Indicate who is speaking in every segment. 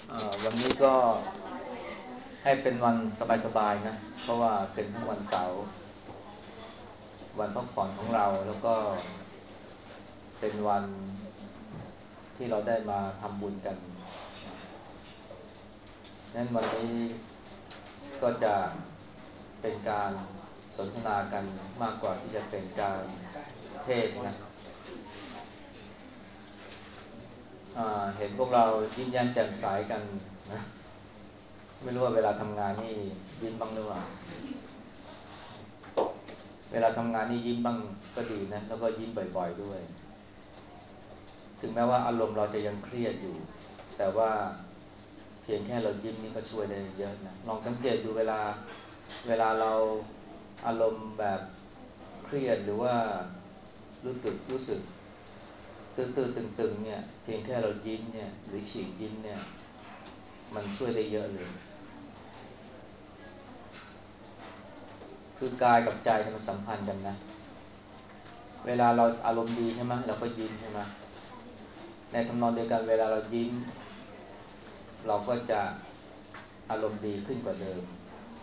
Speaker 1: วันนี้ก็ให้เป็นวันสบายๆนะเพราะว่าเป็นทั้งวันเสาร์วันพักผ่อนของเราแล้วก็เป็นวันที่เราได้มาทำบุญกันนั้นวันนี้ก็จะเป็นการสนทนากันมากกว่าที่จะเป็นการเทศน์นะเห็นพวกเรายิ้มแย้มแจ่มใสกันนะไม่รู้ว่าเวลาทำงานนี่ยิ้มบ้างหรือเปล่าเวลาทำงานนี่ยิ้มบ้างก็ดีนะแล้วก็ยิ้มบ่อยๆด้วย ถึงแม้ว่าอารมณ์เราจะยังเครียดอยู่แต่ว่าเพียงแค่เรายิ้มนี่ก็ช่วยได้เยอะนะลองสังเกตดูเวลาเราอารมณ์แบบเครียดหรือว่ารู้สึกตื้อๆตึงๆเนี่ยเพียงแค่เรายิ้มเนี่ยหรือฉีกยิ้มเนี่ยมันช่วยได้เยอะเลยคือกายกับใจมันสัมพันธ์กันนะเวลาเราอารมณ์ดีใช่ไหมเราก็ยิ้มใช่ไหมในทำนองเดียวกันเวลาเรายิ้มเราก็จะอารมณ์ดีขึ้นกว่าเดิม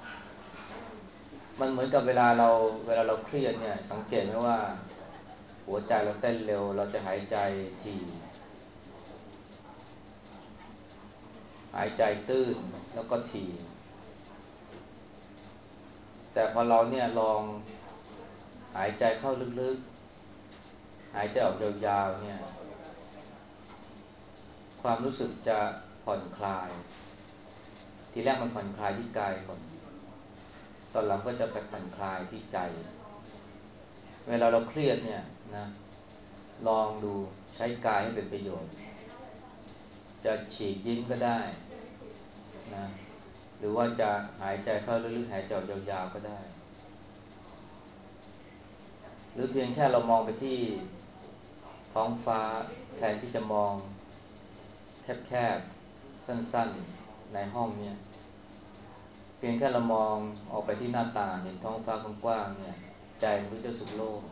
Speaker 1: มันเหมือนกับเวลาเราเครียดเนี่ยสังเกตไหมว่าหัวใจเราเต้นเร็วเราจะหายใจถี่หายใจตื้นแล้วก็ถี่แต่พอเราเนี่ยลองหายใจเข้าลึกๆหายใจออกยาวๆเนี่ยความรู้สึกจะผ่อนคลายทีแรกมันผ่อนคลายที่กายก่อนตอนหลังก็จะไปผ่อนคลายที่ใจเวลาเราเครียดเนี่ยนะลองดูใช้กายให้เป็นประโยชน์จะฉีกยิ้มก็ได้นะ หรือว่าจะหายใจเข้าลึกๆหายใจออกยาวๆก็ได้หรือเพียงแค่เรามองไปที่ท้องฟ้าแทนที่จะมองแคบๆสั้นๆในห้องเนี่ยเพียงแค่เรามองออกไปที่หน้าต่างเห็นท้องฟ้ากว้างๆเนี่ยใจมันก็จะสุขโล่ง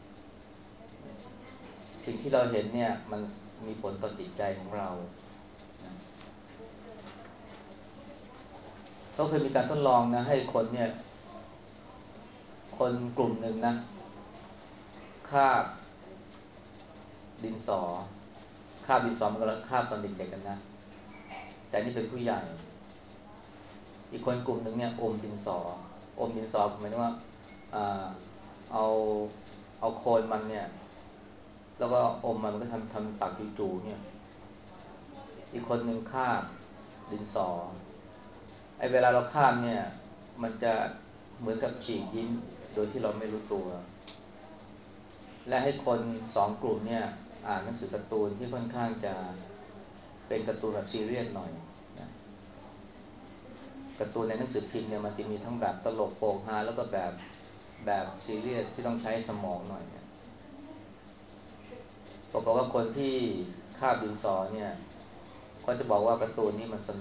Speaker 1: สิ่งที่เราเห็นเนี่ยมันมีผลต่อจิตใจของเราก็เคยมีการทดลองนะให้คนเนี่ยคนกลุ่มหนึ่งนะคาบดินสอคาบดินสอมันก็แล้วคาบตอนเด็กๆกันนะแต่นี่เป็นผู้ใหญ่ อีกคนกลุ่มหนึ่งเนี่ยอมดินสอหมายถึงว่าอ่าเอาเอาโคนมันเนี่ยแล้วก็อมมันก็ทำปากจู่ๆเนี่ยอีกคนหนึ่งคาบดินสอไอ้เวลาเราคาบเนี่ยมันจะเหมือนกับฉีกยิ้มโดยที่เราไม่รู้ตัวและให้คนสองกลุ่มเนี่ยอ่านหนังสือการ์ตูนที่ค่อนข้างจะเป็นการ์ตูนแบบซีเรียสหน่อยนะ การ์ตูนในหนังสือพิมพ์เนี่ยมันจะมีทั้งแบบตลกโปกฮาแล้วก็แบบซีเรียสที่ต้องใช้สมองหน่อยเนี่ยบอกว่าคนที่คาบดินสอเนี่ยเขาจะบอกว่าการ์ตูนนี้มัน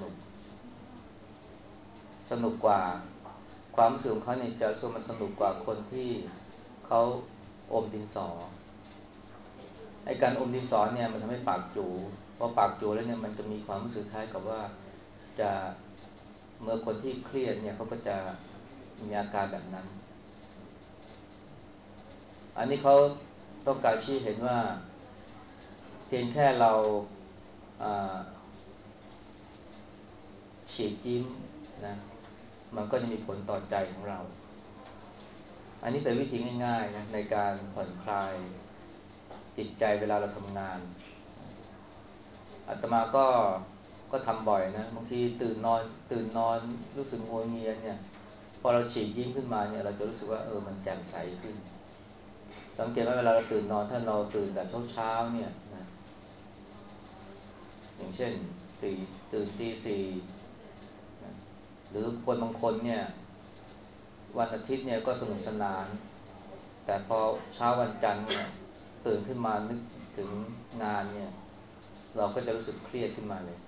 Speaker 1: สนุกกว่าความรู้สึกของเขาเนี่ยจะรู้สึกมันสนุกกว่าคนที่เขาอมดินสอไอ้การอมดินสอเนี่ยมันทำให้ปากจูพอปากจูแล้วเนี่ยมันจะมีความรู้สึกคล้ายกับว่าจะเมื่อคนที่เครียดเนี่ยเขาก็จะมีอาการแบบนั้น อันนี้เขาต้องการชี้เห็นว่าเพียงแค่เราอ่าฉีดยิ้มนะมันก็จะมีผลต่อใจของเราอันนี้เป็นวิธีง่ายๆนะในการผ่อนคลายจิตใจเวลาเราทำงานอาตมาก็ทำบ่อยนะบางทีตื่นนอนรู้สึกงัวเงียเนี่ยพอเราฉีดยิ้มขึ้นมาเนี่ยเราจะรู้สึกว่ามันแจ่มใสขึ้นสังเกตว่าเวลาเราตื่นนอนถ้าเราตื่นแบบเช้าเนี่ยนะอย่างเช่นตีตื่นตี 4นะหรือคนบางคนเนี่ยวันอาทิตย์เนี่ยก็สนุกสนานแต่พอเช้าวันจันทร์เนี่ยตื่นขึ้นมานึกถึงงานเนี่ยเราก็จะรู้สึกเครียดขึ้นมาเลย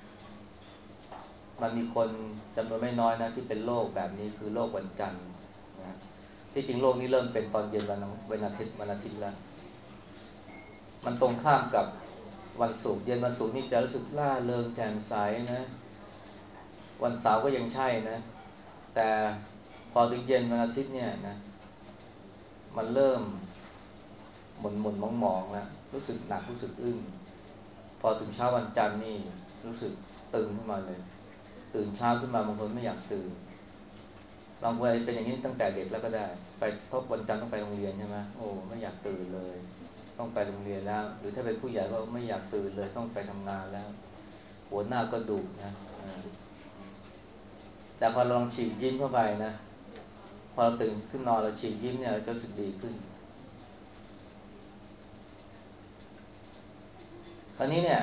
Speaker 1: มันมีคนจำนวนไม่น้อยนะที่เป็นโรคแบบนี้คือโรควันจันทร์นะที่จริงโรคนี้เริ่มเป็นตอนเย็นวันอาทิตย์แล้วมันตรงข้ามกับวันศุกร์เย็นวันศุกร์นี่จะรู้สึกล่าเริงแจ่มใสนะวันเสาร์ก็ยังใช่นะแต่พอถึงเย็นวันอาทิตย์เนี่ยนะมันเริ่มหมองแล้วรู้สึกหนักรู้สึกอึ้งพอถึงเช้าวันจันทร์นี่รู้สึกตึงขึ้นมาเลยตื่นเช้าขึ้นมาบางคนไม่อยากตื่นบางคนเป็นอย่างนี้ตั้งแต่เด็กแล้วก็ได้ไปเพราะวันจันทร์ต้องไปโรงเรียนใช่ไหมโอ้ไม่อยากตื่นเลยต้องไปโรงเรียนแล้วหรือถ้าเป็นผู้ใหญ่ก็ไม่อยากตื่นเลยต้องไปทำงานแล้วหัวหน้าก็ดุนะแต่พอลองฉีกยิ้มเข้าไปนะพอเราตื่นขึ้นนอนเราฉีกยิ้มเนี่ยจะรู้สึกดีขึ้นคราวนี้เนี่ย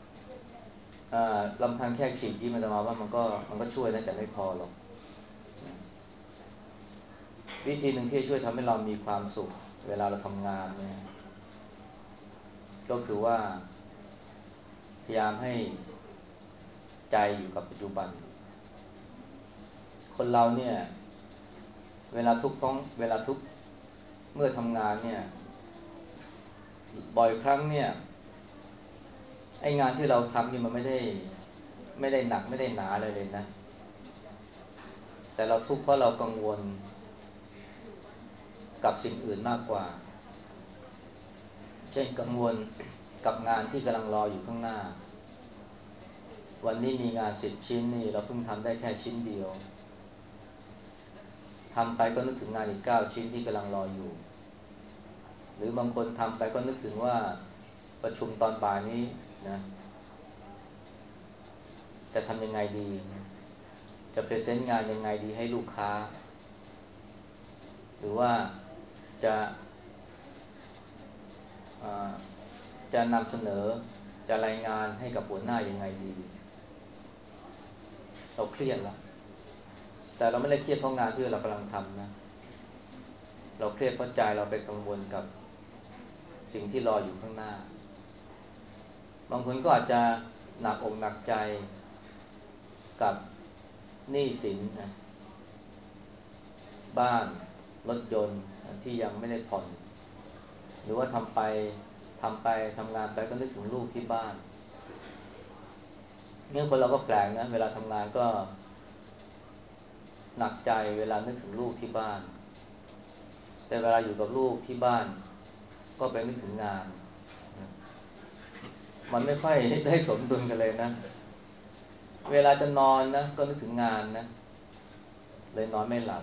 Speaker 1: ลำพังแค่ฉีกยิ้มมันจะมาว่ามันก็ช่วยนะแต่ไม่พอหรอกวิธีหนึ่งที่ช่วยทำให้เรามีความสุขเวลาเราทำงานเนี่ยก็คือว่าพยายามให้ใจอยู่กับปัจจุบันคนเราเนี่ยเวลาทุกเมื่อทำงานเนี่ยบ่อยครั้งเนี่ยไอ้งานที่เราทำนี่มันไม่ได้หนักไม่ได้หนาเลยนะแต่เราทุกข์เพราะเรากังวลกับสิ่งอื่นมากกว่าเช่นกังวลกับงานที่กำลังรออยู่ข้างหน้าวันนี้มีงาน10 ชิ้นนี่เราเพิ่งทำได้แค่ชิ้นเดียวทำไปก็นึกถึงงานอีก9 ชิ้นที่กำลังรออยู่หรือบางคนทำไปก็นึกถึงว่าประชุมตอนบ่ายนี้นะจะทำยังไงดีจะพรีเซนต์งานยังไงดีให้ลูกค้าหรือว่าจะจะนำเสนอจะรายงานให้กับหัวหน้ายังไงดีเราเครียดแล้วแต่เราไม่ได้เครียดเพราะงานที่เรากำลังทำนะเราเครียดเพราะใจเราไปกังวลกับสิ่งที่รออยู่ข้างหน้าบางคนก็อาจจะหนักอกหนักใจกับหนี้สินนะบ้านรถยนต์ที่ยังไม่ได้ผ่อนหรือว่าทำไปทำงานไปก็นึกถึงลูกที่บ้านเนี่ยคนเราก็แปลกนะเวลาทำงานก็หนักใจเวลานึกถึงลูกที่บ้านแต่เวลาอยู่กับลูกที่บ้านก็ไปนึกถึงงานมันไม่ค่อยได้สมดุลกันเลยนะเวลาจะนอนนะก็นึกถึงงานนะเลยนอนไม่หลับ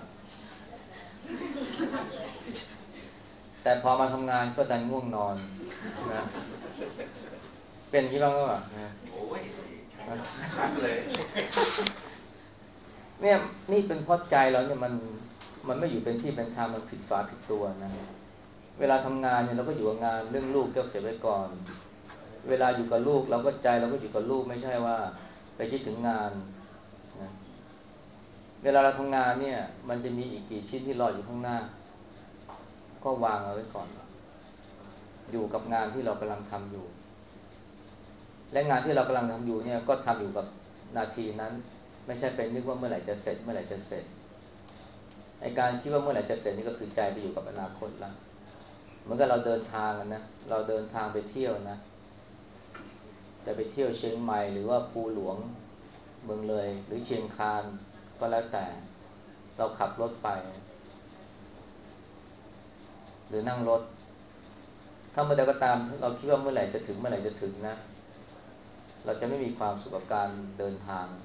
Speaker 1: แต่พอมาทำงานก็ดันง่วงนอนนะเป็นอย่างนี้บ้างก็แบบโอ้ยเลยเนี่ยนี่เป็นเพราะใจเราเนี่ยมันไม่อยู่เป็นที่เป็นทางมันผิดฝาผิดตัวนะเวลาทำงานเนี่ยเราก็อยู่กับงานเรื่องลูกก็เก็บไว้ก่อนเวลาอยู่กับลูกเราก็ใจเราก็อยู่กับลูกไม่ใช่ว่าไปคิดถึงงานนะเวลาเราทำงานเนี่ยมันจะมีอีกกี่ชิ้นที่รออยู่ข้างหน้าก็วางเอาไว้ก่อนอยู่กับงานที่เรากำลังทำอยู่และงานที่เรากำลังทำอยู่เนี่ยก็ทำอยู่กับนาทีนั้นไม่ใช่เป็นนึกว่าเมื่อไหร่จะเสร็จเมื่อไหร่จะเสร็จไอ้การคิดว่าเมื่อไหร่จะเสร็จนี่ก็คือใจไปอยู่กับอนาคตแล้วเหมือนกับเราเดินทางนะเราเดินทางไปเที่ยวนะจะไปเที่ยวเชียงใหม่หรือว่าภูหลวงเมืองเลยหรือเชียงคานก็แล้วแต่เราขับรถไปหรือนั่งรถถ้าเมื่อใดก็ตามเราคิดว่าเมื่อไหร่จะถึงเมื่อไหร่จะถึงนะเราจะไม่มีความสุขกับการเดินทาง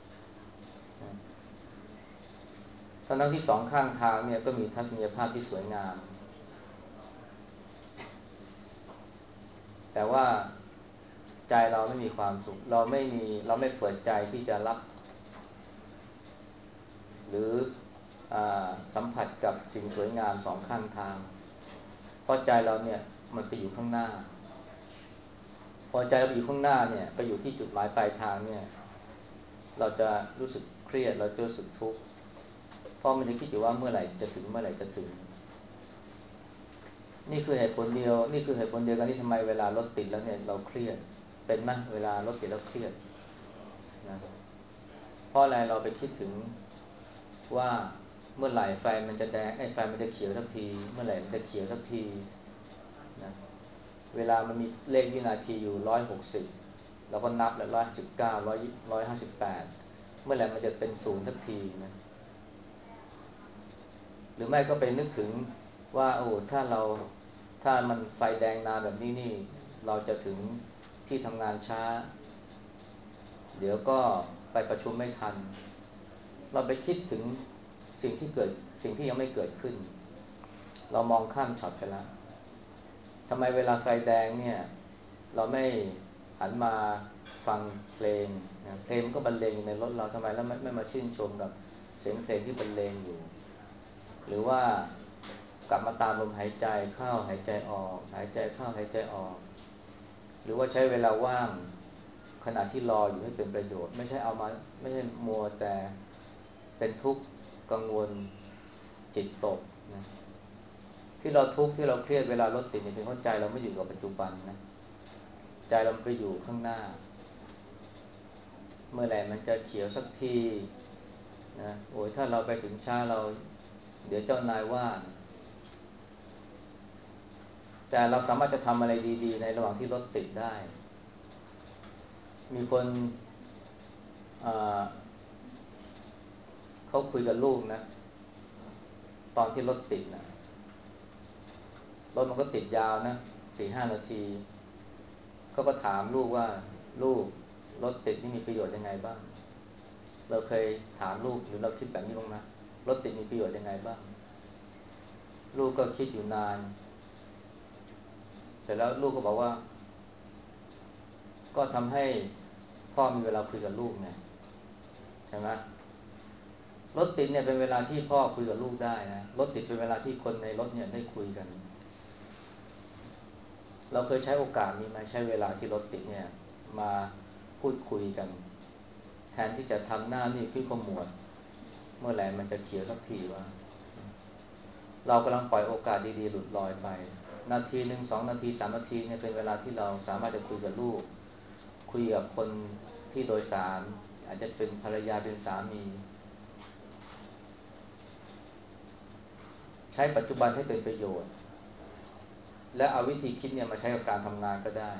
Speaker 1: ทั้งที่สองข้างทางเนี่ยก็มีทัศนียภาพที่สวยงามแต่ว่าใจเราไม่มีความสุขเราไม่เปิดใจที่จะรับหรือสัมผัสกับสิ่งสวยงามสองข้างทางเพราะใจเราเนี่ยมันไปอยู่ข้างหน้าพอใจเราไปอยู่ข้างหน้าเนี่ยไปอยู่ที่จุดหมายปลายทางเนี่ยเราจะรู้สึกเครียดเราจะรู้สึกทุกข์เพราะมันจะคิดอยู่ว่าเมื่อไหร่จะถึงเมื่อไหร่จะถึงนี่คือเหตุผลเดียวนี่คือเหตุผลเดียวกันที่ทำไมเวลารถติดแล้วเนี่ยเราเครียดเป็นไหมเวลารถติดแล้วเครียดนะเพราะอะไรเราไปคิดถึงว่าเมื่อไหร่ไฟมันจะแดงไอ้ไฟมันจะเขียวสักทีเมื่อไหร่มันจะเขียวสักทีนะเวลามันมีเลขวินาทีอยู่160เราก็นับแล้ว119158เมื่อไหร่มันจะเป็นศูนย์สักทีนะหรือไม่ก็ไปนึกถึงว่าโอ้ถ้ามันไฟแดงนานแบบนี้นี่เราจะถึงที่ทำงานช้าเดี๋ยวก็ไปประชุมไม่ทันเราไปคิดถึงสิ่งที่เกิดสิ่งที่ยังไม่เกิดขึ้นเรามองข้ามช็อตไปแล้วทำไมเวลาไฟแดงเนี่ยเราไม่หันมาฟังเพลงนะเพลงมันก็บรรเลงอยู่ในรถเราทำไมแล้วไม่มาชื่นชมกับเสียงเพลงที่บรรเลงอยู่หรือว่ากลับมาตามลมหายใจเข้าหายใจออกหายใจเข้าหายใจออกหรือว่าใช้เวลาว่างขณะที่รออยู่ให้เป็นประโยชน์ไม่ใช่มัวแต่เป็นทุกข์กังวลจิตตกนะที่เราทุกข์ที่เราเครียดเวลารถติดเนี่ยเป็นเพราะใจเราไม่อยู่กับปัจจุบันนะใจเราไปอยู่ข้างหน้าเมื่อไหร่มันจะเขียวสักทีนะโอ้ยถ้าเราไปถึงช้าเดี๋ยวเจ้านายว่านะแต่เราสามารถจะทำอะไรดีๆในระหว่างที่รถติดได้มีคนเอ่อเขาคุยกับลูกนะตอนที่รถติดนะรถมันก็ติดยาวนะ4-5 นาทีเขาก็ถามลูกว่าลูกรถติดนี่มีประโยชน์ยังไงบ้างเราเคยถามลูกหรือเราคิดแบบนี้บ้างไหมรถติดมีประโยชน์ยังไงบ้างลูกก็คิดอยู่นานเสร็จแล้วลูกก็บอกว่าก็ทำให้พ่อมีเวลาคุยกับลูกไงใช่ไหมรถติดเนี่ยเป็นเวลาที่พ่อคุยกับลูกได้นะรถติดเป็นเวลาที่คนในรถเนี่ยได้คุยกันเราเคยใช้โอกาสนี้ไหมใช้เวลาที่รถติดเนี่ยมาพูดคุยกันแทนที่จะทำหน้านี่พี่ขมวดเมื่อไหร่มันจะเขียวสักทีวะเรากำลังปล่อยโอกาสดีๆหลุดลอยไปนาทีหนึ่ง2 นาที3 นาทีเนี่ยเป็นเวลาที่เราสามารถจะคุยกับลูกคุยกับคนที่โดยสารอาจจะเป็นภรรยาเป็นสามีใช้ปัจจุบันให้เป็นประโยชน์และเอาวิธีคิดเนี่ยมาใช้กับการทำงานก็ได้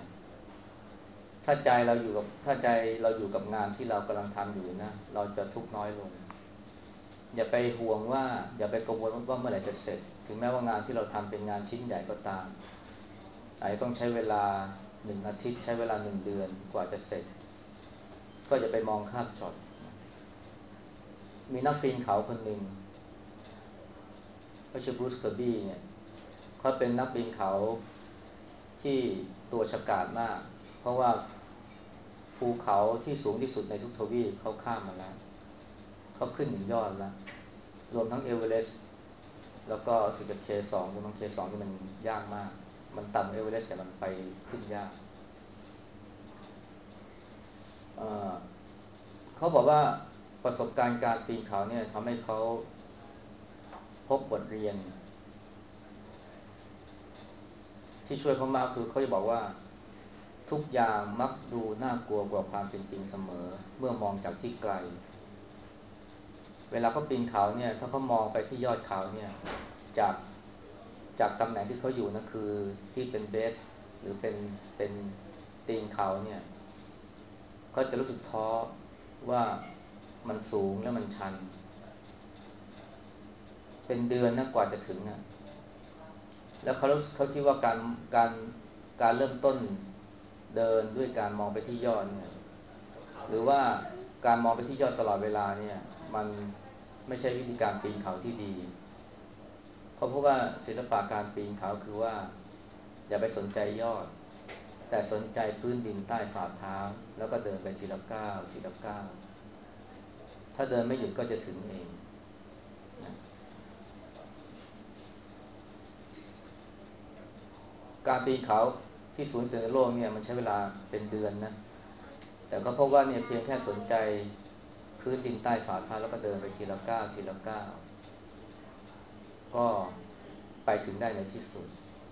Speaker 1: ถ้าใจเราอยู่กับงานที่เรากำลังทำอยู่นะเราจะทุกข์น้อยลงอย่าไปห่วงว่าอย่าไปกังวลว่าเมื่อไหร่จะเสร็จถึงแม้ว่างานที่เราทำเป็นงานชิ้นใหญ่ก็ตามอาจจะต้องใช้เวลา1 อาทิตย์ใช้เวลา1 เดือนกว่าจะเสร็จก็จะไปมองข้ามช็อตมีนักปีนเขาคนหนึ่งเขาชื่อบรูซเคอร์บี้เนี่ยเขาเป็นนักปีนเขาที่ตัวฉกาจมากเพราะว่าภูเขาที่สูงที่สุดในทุกทวีปเขาข้ามมาแล้วเขาขึ้นถึงยอดแล้วรวมทั้งเอเวอเรสต์แล้วก็สิบK2รวมทั้งK2ที่มันยากมากมันต่ำเอเวอเรสต์แต่มันไปขึ้นยากเเขาบอกว่าประสบการณ์การปีนเขาเนี่ยทำให้เขาพบบทเรียนที่ช่วยเขามากคือเขาจะบอกว่าทุกอย่างมักดูน่ากลัวกว่าความเป็นจริงเสมอเมื่อมองจากที่ไกลเวลาเขาปีนเขาเนี่ยถ้าเขามองไปที่ยอดเขาเนี่ยจากตำแหน่งที่เขาอยู่นะคือที่เป็นเบสหรือเป็นตีนเขาเนี่ยเขาจะรู้สึกท้อว่ามันสูงและมันชันเป็นเดือนนะกว่าจะถึงนะแล้วเขาคิดว่าการการเริ่มต้นเดินด้วยการมองไปที่ยอดเนี่ยหรือว่าการมองไปที่ยอดตลอดเวลาเนี่ยมันไม่ใช่วิธีการปีนเขาที่ดีเขาพบว่าศิลปะการปีนเขาคือว่าอย่าไปสนใจยอดแต่สนใจพื้นดินใต้ฝ่าเท้าแล้วก็เดินไปทีละก้าวทีละก้าวถ้าเดินไม่หยุดก็จะถึงเองนะการปีนเขาที่สูงสุดในโลกเนี่ยมันใช้เวลาเป็นเดือนนะแต่ก็พบว่าเนี่ยเพียงแค่สนใจพื้นดินใต้ฝ่าเท้าแล้วก็เดินไปทีละก้าวทีละก้าวก็ไปถึงได้ในที่สุด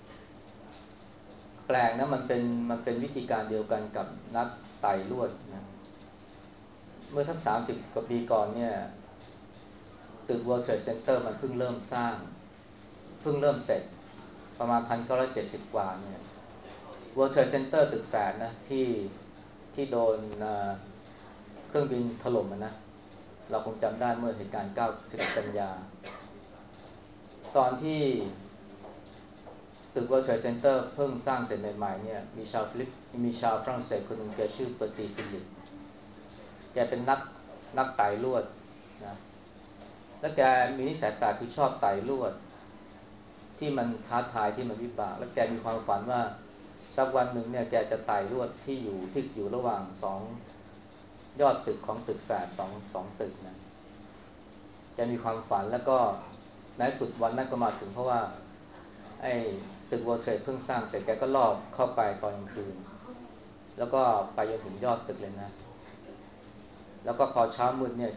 Speaker 1: แปลกนะมันเป็นวิธีการเดียวกันกับนักไต่ลวดนะเมื่อสัก30 กว่าปีก่อนเนี่ยตึก World Trade Center มันเพิ่งเริ่มสร้างเพิ่งเริ่มเสร็จประมาณ1970กว่าเนี่ย World Trade Center ตึกแฝดนะที่โดนเครื่องบินถล่มนะเราคงจำได้เมื่อเหตุการณ์9 11กันยาตอนที่ตึก World Trade Center เพิ่งสร้างเสร็จใหม่ๆเนี่ยมีชาวฝรั่งเศสคนหนึ่งแกชื่อเปอร์ตีฟิลิปแกเป็นนักไต่ลวดนะแล้วแกมีนิสัยแปลกคือชอบไต่ลวดที่มันท้าทายที่มันวิบากแล้วแกมีความฝันว่าสักวันหนึ่งเนี่ยแกจะไต่ลวดที่อยู่ระหว่าง2 ยอดตึกของตึกแฝดสองตึกนะแกมีความฝันแล้วก็ในสุดวันนั้นก็มาถึงเพราะว่าไอ้ตึก World Trade เพิ่งสร้างเสร็จแกก็ลอบเข้าไปตอนกลางคืนแล้วก็ไปจนถึงยอดตึกเลยนะแล้วก็พอเช้ามืดเนี่ย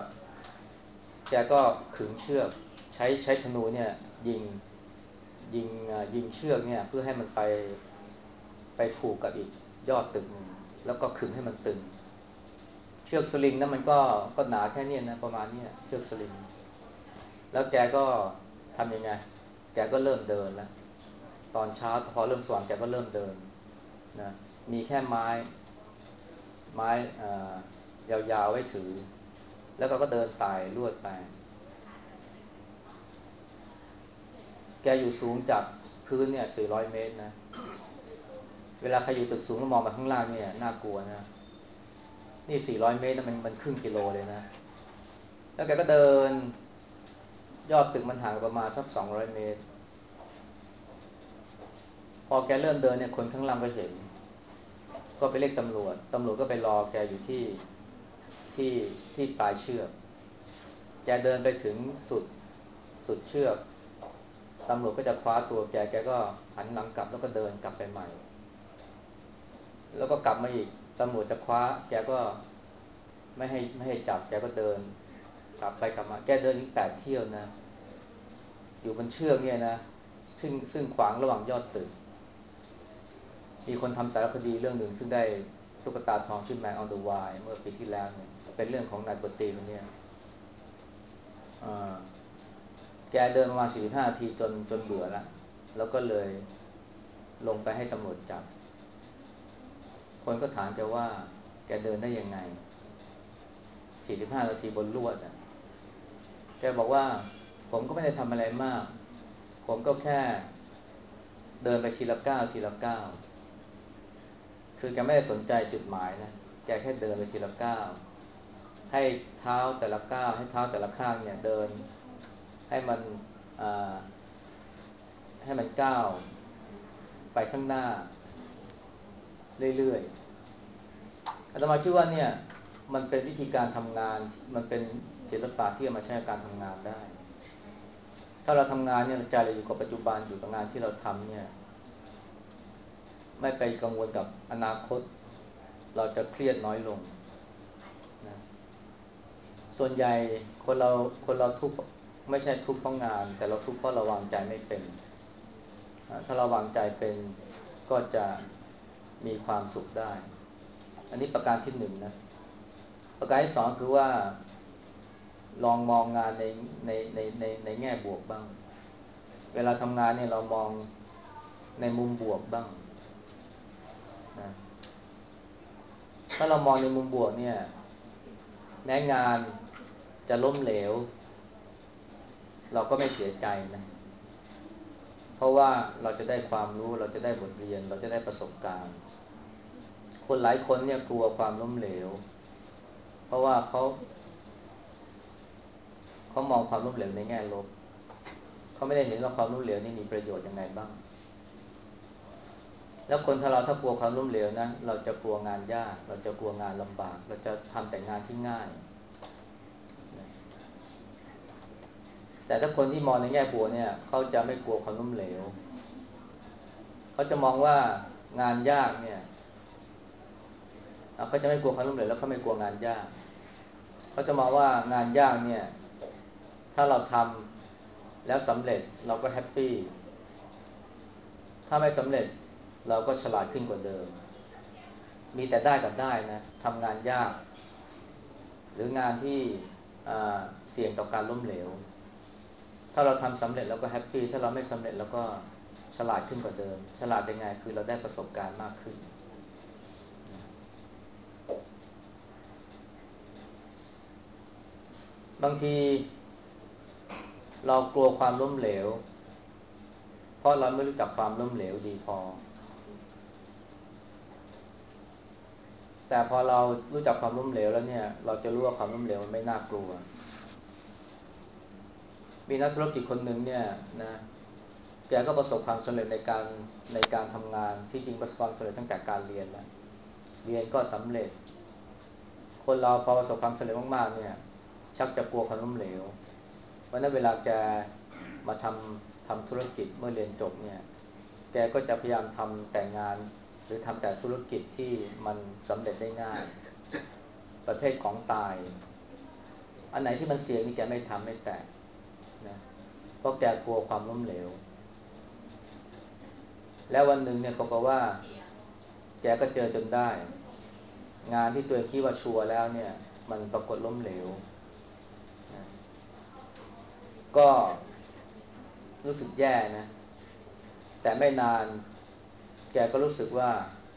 Speaker 1: แกก็ขึงเชือกใช้ธนูเนี่ยยิงยิงเชือกเนี่ยเพื่อให้มันไปผูกกับอีกยอดตึกนึงแล้วก็ขึงให้มันตึงเชือกสลิงนั้นมันก็หนาแค่นี้นะประมาณนี้เชือกสลิงแล้วแกก็ทำยังไงแกก็เริ่มเดินแล้วตอนเช้าพอเริ่มสว่างแกก็เริ่มเดินนะมีแค่ไม้ยาวๆไว้ถือแล้วก็เดินไต่ลวดไปแกอยู่สูงจากพื้นเนี่ย400 เมตรนะเวลาใครอยู่ตึกสูงแล้วมองมาข้างล่างเนี่ยน่ากลัวนะนี่400 เมตรนะมันครึ่งกิโลเลยนะแล้วแกก็เดินยอดตึกมันห่างประมาณสัก200 เมตรพอแกเริ่มเดินเนี่ยคนข้างล่างก็เห็นก็ไปเรียกตำรวจก็ไปรอแกอยู่ที่ที่ปลายเชือกแกเดินไปถึงสุดเชือกตำรวจก็จะคว้าตัวแกก็หันหลังกลับแล้วก็เดินกลับไปใหม่แล้วก็กลับมาอีกตำรวจจะคว้าแกก็ไม่ให้จับแกก็เดินกลับไปกลับมาแกเดินอีก8 เที่ยวนะอยู่บนเชือกเนี่ยนะซึ่งขวางระหว่างยอดตึกมีคนทำสารคดีเรื่องหนึ่งซึ่งได้ตุ๊กตาทองชื่อ Man on the Wire เมื่อปีที่แล้วเนี่ยเป็นเรื่องของนายเปอร์ตีคนนี้แกเดินประมาณ45 นาทีจนเบื่อแล้วก็เลยลงไปให้ตำรวจจับคนก็ถามแกว่าแกเดินได้ยังไง45 นาทีบนลวดอ่ะแกบอกว่าผมก็ไม่ได้ทำอะไรมากผมก็แค่เดินไปทีละก้าวทีละก้าวคือแกไม่ได้สนใจจุดหมายนะแกแค่เดินไปทีละก้าวให้เท้าแต่ละก้าวให้เท้าแต่ละข้างเนี่ยเดินให้มันอ่าให้มันก้าวไปข้างหน้าเรื่อยๆอาตมาคิดว่าเนี่ยมันเป็นวิธีการทำงานมันเป็นศิลปะที่เอามาใช้ในการทำงานได้ถ้าเราทำงานเนี่ยใจเราอยู่กับปัจจุบันอยู่กับงานที่เราทำเนี่ยไม่ไปกังวลกับอนาคตเราจะเครียดน้อยลงนะส่วนใหญ่คนเราทุกข์ไม่ใช่ทุกข์เพราะงานแต่เราทุกข์เพราะเราวางใจไม่เป็นถ้าเราวางใจเป็นก็จะมีความสุขได้อันนี้ประการที่1นะประการที่2คือว่าลองมองงานในแง่บวกบ้างเวลาทำงานเนี่ยเรามองในมุมบวกบ้างนะถ้าเรามองในมุมบวกเนี่ยแม้งานจะล้มเหลวเราก็ไม่เสียใจนะเพราะว่าเราจะได้ความรู้เราจะได้บทเรียนเราจะได้ประสบการณ์คนหลายคนเนี่ยกลัวความล้มเหลวเพราะว่าเขามองความล้มเหลวในแง่ลบเขาไม่ได้เห็นว่าความล้มเหลวนี่มีประโยชน์ยังไงบ้างแล้วคนถ้ากลัวความล้มเหลวนะเราจะกลัวงานยากเราจะกลัวงานลำบากเราจะทำแต่งานที่ง่ายแต่ถ้าคนที่มองในแง่บวกเนี่ยเขาจะไม่กลัวความล้มเหลวเขาจะมองว่างานยากเนี่ยเขาจะไม่กลัวความล้มเหลวแล้วเขาไม่กลัวงานยากเขาจะมองว่างานยากเนี่ยถ้าเราทำแล้วสำเร็จเราก็แฮปปี้ถ้าไม่สำเร็จเราก็ฉลาดขึ้นกว่าเดิมมีแต่ได้กับได้นะทำงานยากหรืองานที่เสี่ยงต่อการล้มเหลวถ้าเราทำสำเร็จเราก็แฮปปี้ถ้าเราไม่สำเร็จเราก็ฉลาดขึ้นกว่าเดิมฉลาดยังไงคือเราได้ประสบการณ์มากขึ้นบางทีเรากลัวความล้มเหลวเพราะเราไม่รู้จักความล้มเหลวดีพอแต่พอเรารู้จักความล้มเหลวแล้วเนี่ยเราจะรู้ว่าความล้มเหลวมันไม่น่ากลัวมีนักธุรกิจคนหนึ่งเนี่ยนะแกก็ประสบความสำเร็จในการทำงานที่จริงประสบความสำเร็จตั้งแต่การเรียนแล้วเรียนก็สำเร็จคนเราพอประสบความสำเร็จมากๆเนี่ยชักจะกลัวความล้มเหลวเพราะนั้นเวลาแกมาทำธุรกิจเมื่อเรียนจบเนี่ยแกก็จะพยายามทำแต่งานหรือทำแต่ธุรกิจที่มันสำเร็จได้ง่ายประเภทของตายอันไหนที่มันเสี่ยงนี่แกไม่ทำไม่แตะนะเพราะแกกลัวความล้มเหลวแล้ววันหนึ่งเนี่ยบอกว่าแกก็เจอจนได้งานที่ตัวเองคิดว่าชัวร์แล้วเนี่ยมันปรากฏล้มเหลวนะก็รู้สึกแย่นะแต่ไม่นานแกก็รู้สึกว่า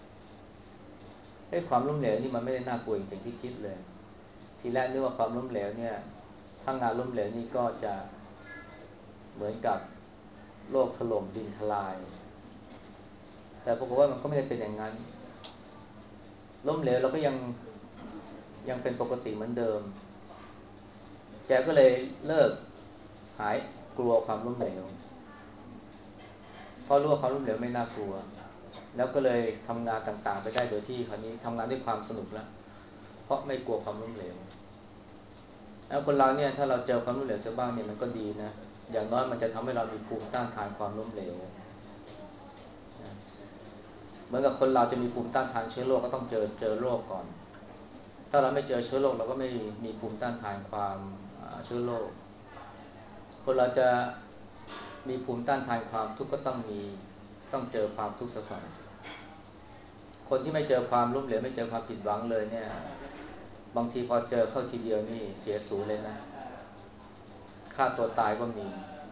Speaker 1: ความล้มเหลวนี่มันไม่ได้น่ากลัวอย่างที่คิดเลยทีแรกนึกว่าความล้มเหลวเนี่ยถ้างานล้มเหลวนี่ก็จะเหมือนกับโลกถล่มดินทลายแต่ปรากฏว่ามันก็ไม่ได้เป็นอย่างนั้นล้มเหลวเราก็ยังเป็นปกติเหมือนเดิมแกก็เลยเลิกหายกลัวความล้มเหลวเพราะรู้ว่าความล้มเหลวไม่น่ากลัวแล้วก็เลยทำงานต่างๆไปได้โดยที่คราวนี้ทำงานด้วยความสนุกแล้วเพราะไม่กลัวความล้มเหลวแล้วคนเราเนี่ยถ้าเราเจอความล้มเหลวสักบ้างเนี่ยมันก็ดีนะอย่างน้อยมันจะทำให้เรามีภูมิต้านทานความล้มเหลวเหมือนกับคนเราจะมีภูมิต้านทานเชื้อโรคก็ต้องเจอโรคก่อนถ้าเราไม่เจอเชื้อโรคเราก็ไม่มีภูมิต้านทานความเชื้อโรคคนเราจะมีภูมิต้านทานความทุกข์ก็ต้องเจอความทุกข์ซะก่อนคนที่ไม่เจอความล้มเหลวไม่เจอความผิดหวังเลยเนี่ยบางทีพอเจอเข้าทีเดียวนี่เสียสูญเลยนะฆ่าตัวตายก็มี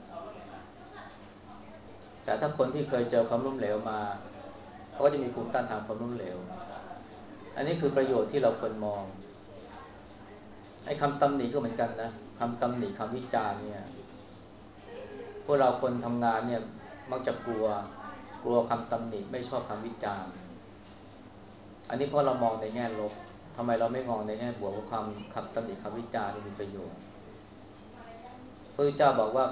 Speaker 1: แต่ถ้าคนที่เคยเจอความล้มเหลวมาเขาก็จะมีภูมิต้านทานความล้มเหลวอันนี้คือประโยชน์ที่เราควรมองไอ้คำตำหนิก็เหมือนกันนะคำตำหนิคำวิจารณ์เนี่ยพวกเราคนทำงานเนี่ยมักจะกลัวคำตำหนิไม่ชอบคำวิจารณ์อันนี้เพราะเรามองในแง่ลบทำไมเราไม่มองในแง่บวกว่าคำตำหนิคำวิจารณ์มีประโยชน์พระพุทธเจ้าบอกว่า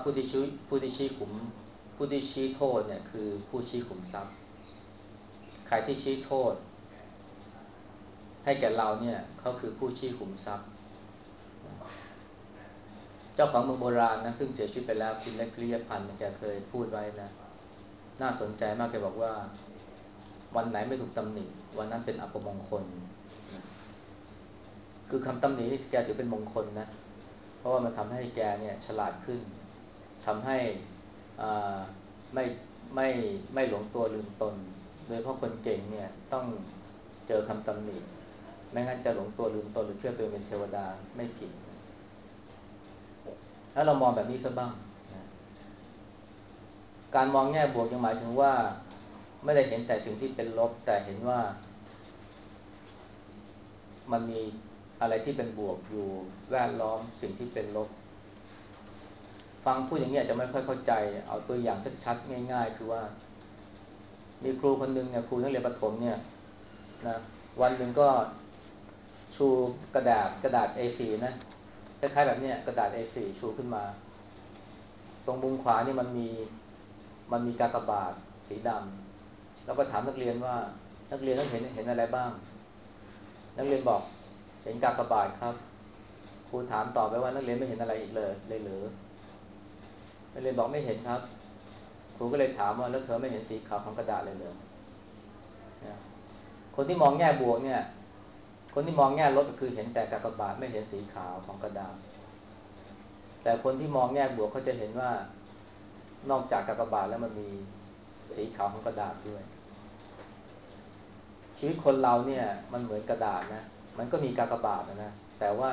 Speaker 1: ผู้ที่ชี้โทษเนี่ยคือผู้ชี้ขุมทรัพย์ใครที่ชี้โทษให้แก่เราเนี่ยเขาคือผู้ชี้ขุมทรัพย์เจ้าของเมืองโบราณนะซึ่งเสียชีวิตไปแล้วคุณเล็กพิริยพันธ์แกเคยพูดไว้นะน่าสนใจมากแกบอกว่าวันไหนไม่ถูกตำหนิวันนั้นเป็นอัปมงคลคือคำตำหนินี่แกถือเป็นมงคลนะเพราะว่ามันทำให้แกเนี่ยฉลาดขึ้นทำให้อ่าไม่ไม่ไม่หลงตัวลืมตนโดยเฉพาะคนเก่งเนี่ยต้องเจอคำตำหนิไม่งั้นจะหลงตัวลืมตนหรือเชื่อตัวเองเป็นเทวดาไม่ผิดถ้าเรามองแบบนี้ซะบ้างนะการมองแง่บวกยังหมายถึงว่าไม่ได้เห็นแต่สิ่งที่เป็นลบแต่เห็นว่ามันมีอะไรที่เป็นบวกอยู่แวดล้อมสิ่งที่เป็นลบฟังพูดอย่างนี้อาจจะไม่ค่อยเข้าใจเอาตัวอย่างชัดๆง่ายๆคือว่ามีครูคนหนึ่งเนี่ยครูนักเรียนประถมเนี่ยนะวันหนึ่งก็ชูกระดาษ A4 นะคล้ายๆแบบเนี้ยกระดาษ A4 ชูขึ้นมาตรงมุมขวานี่มันมีกากบาทสีดำแล้วก็ถามนักเรียนว่านักเรียนต้องเห็นอะไรบ้างนักเรียนบอกเห็นกากบาทครับครูถามต่อไปว่านักเรียนไม่เห็นอะไรอีกเลยหรือนักเรียนบอกไม่เห็นครับครูก็เลยถามว่าแล้วเธอไม่เห็นสีขาวของกระดาษเลยเหรอคนที่มองแง่บวกเนี่ยคนที่มองแง่ลบก็คือเห็นแต่กากบาทไม่เห็นสีขาวของกระดาษแต่คนที่มองแง่บวกเขาจะเห็นว่านอกจากกากบาทแล้วมันมีสีขาวของกระดาษด้วยชีวิตคนเราเนี่ยมันเหมือนกระดาษนะมันก็มีกากบาทนะแต่ว่า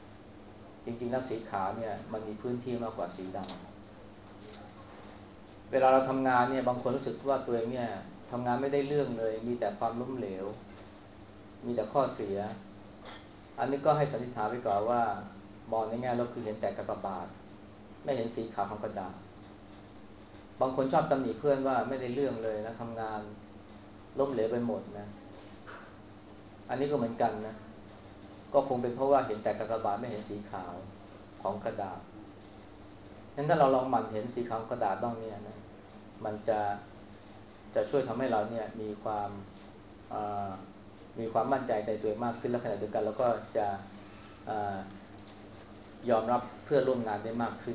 Speaker 1: จริงๆแล้วสีขาวเนี่ยมันมีพื้นที่มากกว่าสีดำเวลาเราทำงานเนี่ยบางคนรู้สึกว่าตัวเองเนี่ยทำงานไม่ได้เรื่องเลยมีแต่ความล้มเหลวมีแต่ข้อเสียอันนี้ก็ให้สันนิษฐานไว้ก่อนว่ามองในแง่ลบคือเห็นแต่กากบาทไม่เห็นสีขาวของกระดาษบางคนชอบตำหนิเพื่อนว่าไม่ได้เรื่องเลยนะทำงานล้มเหลวไปหมดนะอันนี้ก็เหมือนกันนะก็คงเป็นเพราะว่าเห็นแต่กากบาทไม่เห็นสีขาวของกระดาษงั้นถ้าเราลองหมั่นเห็นสีขาวของกระดาษบ้างเนี่ยนะมันจะช่วยทำให้เราเนี่ยอ่ามีความมั่นใจในตัวเองมากขึ้นและขณะเดียวกันเราก็จะอ่ายอมรับเพื่อนร่วมงานได้มากขึ้น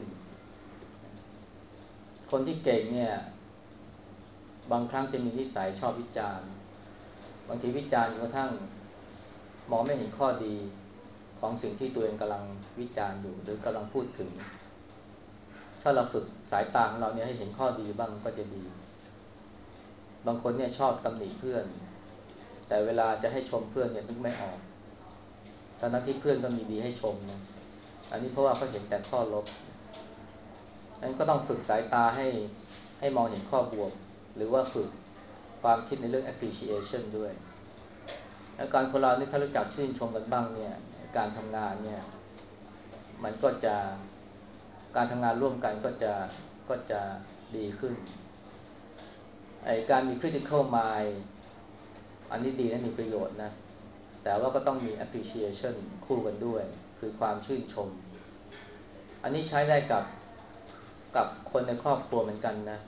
Speaker 1: คนที่เก่งเนี่ยบางครั้งจะมีนิสัยชอบวิจารณ์บางทีวิจารณ์จนกระทั่งมองไม่เห็นข้อดีของสิ่งที่ตัวเองกำลังวิจารณ์อยู่หรือกำลังพูดถึงถ้าเราฝึกสายตาของเราเนี่ยให้เห็นข้อดีบ้างก็จะดีบางคนเนี่ยชอบตำหนิเพื่อนแต่เวลาจะให้ชมเพื่อนเนี่ยนึกไม่ออกทั้งที่เพื่อนก็มีดีให้ชมนะอันนี้เพราะว่าเขาเห็นแต่ข้อลบนั้นก็ต้องฝึกสายตาให้มองเห็นข้อบวกหรือว่าฝึกความคิดในเรื่อง appreciation ด้วยและการคนเรานี่ถ้ารู้จักชื่นชมกันบ้างเนี่ยการทำงานเนี่ยมันก็จะการทำงานร่วมกันก็จะดีขึ้นไอการมี critical mind อันนี้ดีนะมีประโยชน์นะแต่ว่าก็ต้องมี appreciation คู่กันด้วยคือความชื่นชมอันนี้ใช้ได้กับคนในครอบครัวเหมือนกันนะ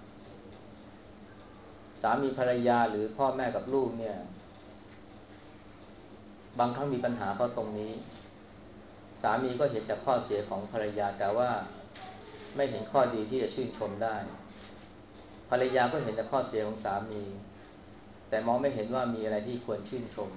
Speaker 1: สามีภรรยาหรือพ่อแม่กับลูกเนี่ยบางครั้งมีปัญหาเพราะตรงนี้สามีก็เห็นแต่ข้อเสียของภรรยาแต่ว่าไม่เห็นข้อดีที่จะชื่นชมได้ภรรยาก็เห็นแต่ข้อเสียของสามีแต่มองไม่เห็นว่ามีอะไรที่ควรชื่นชม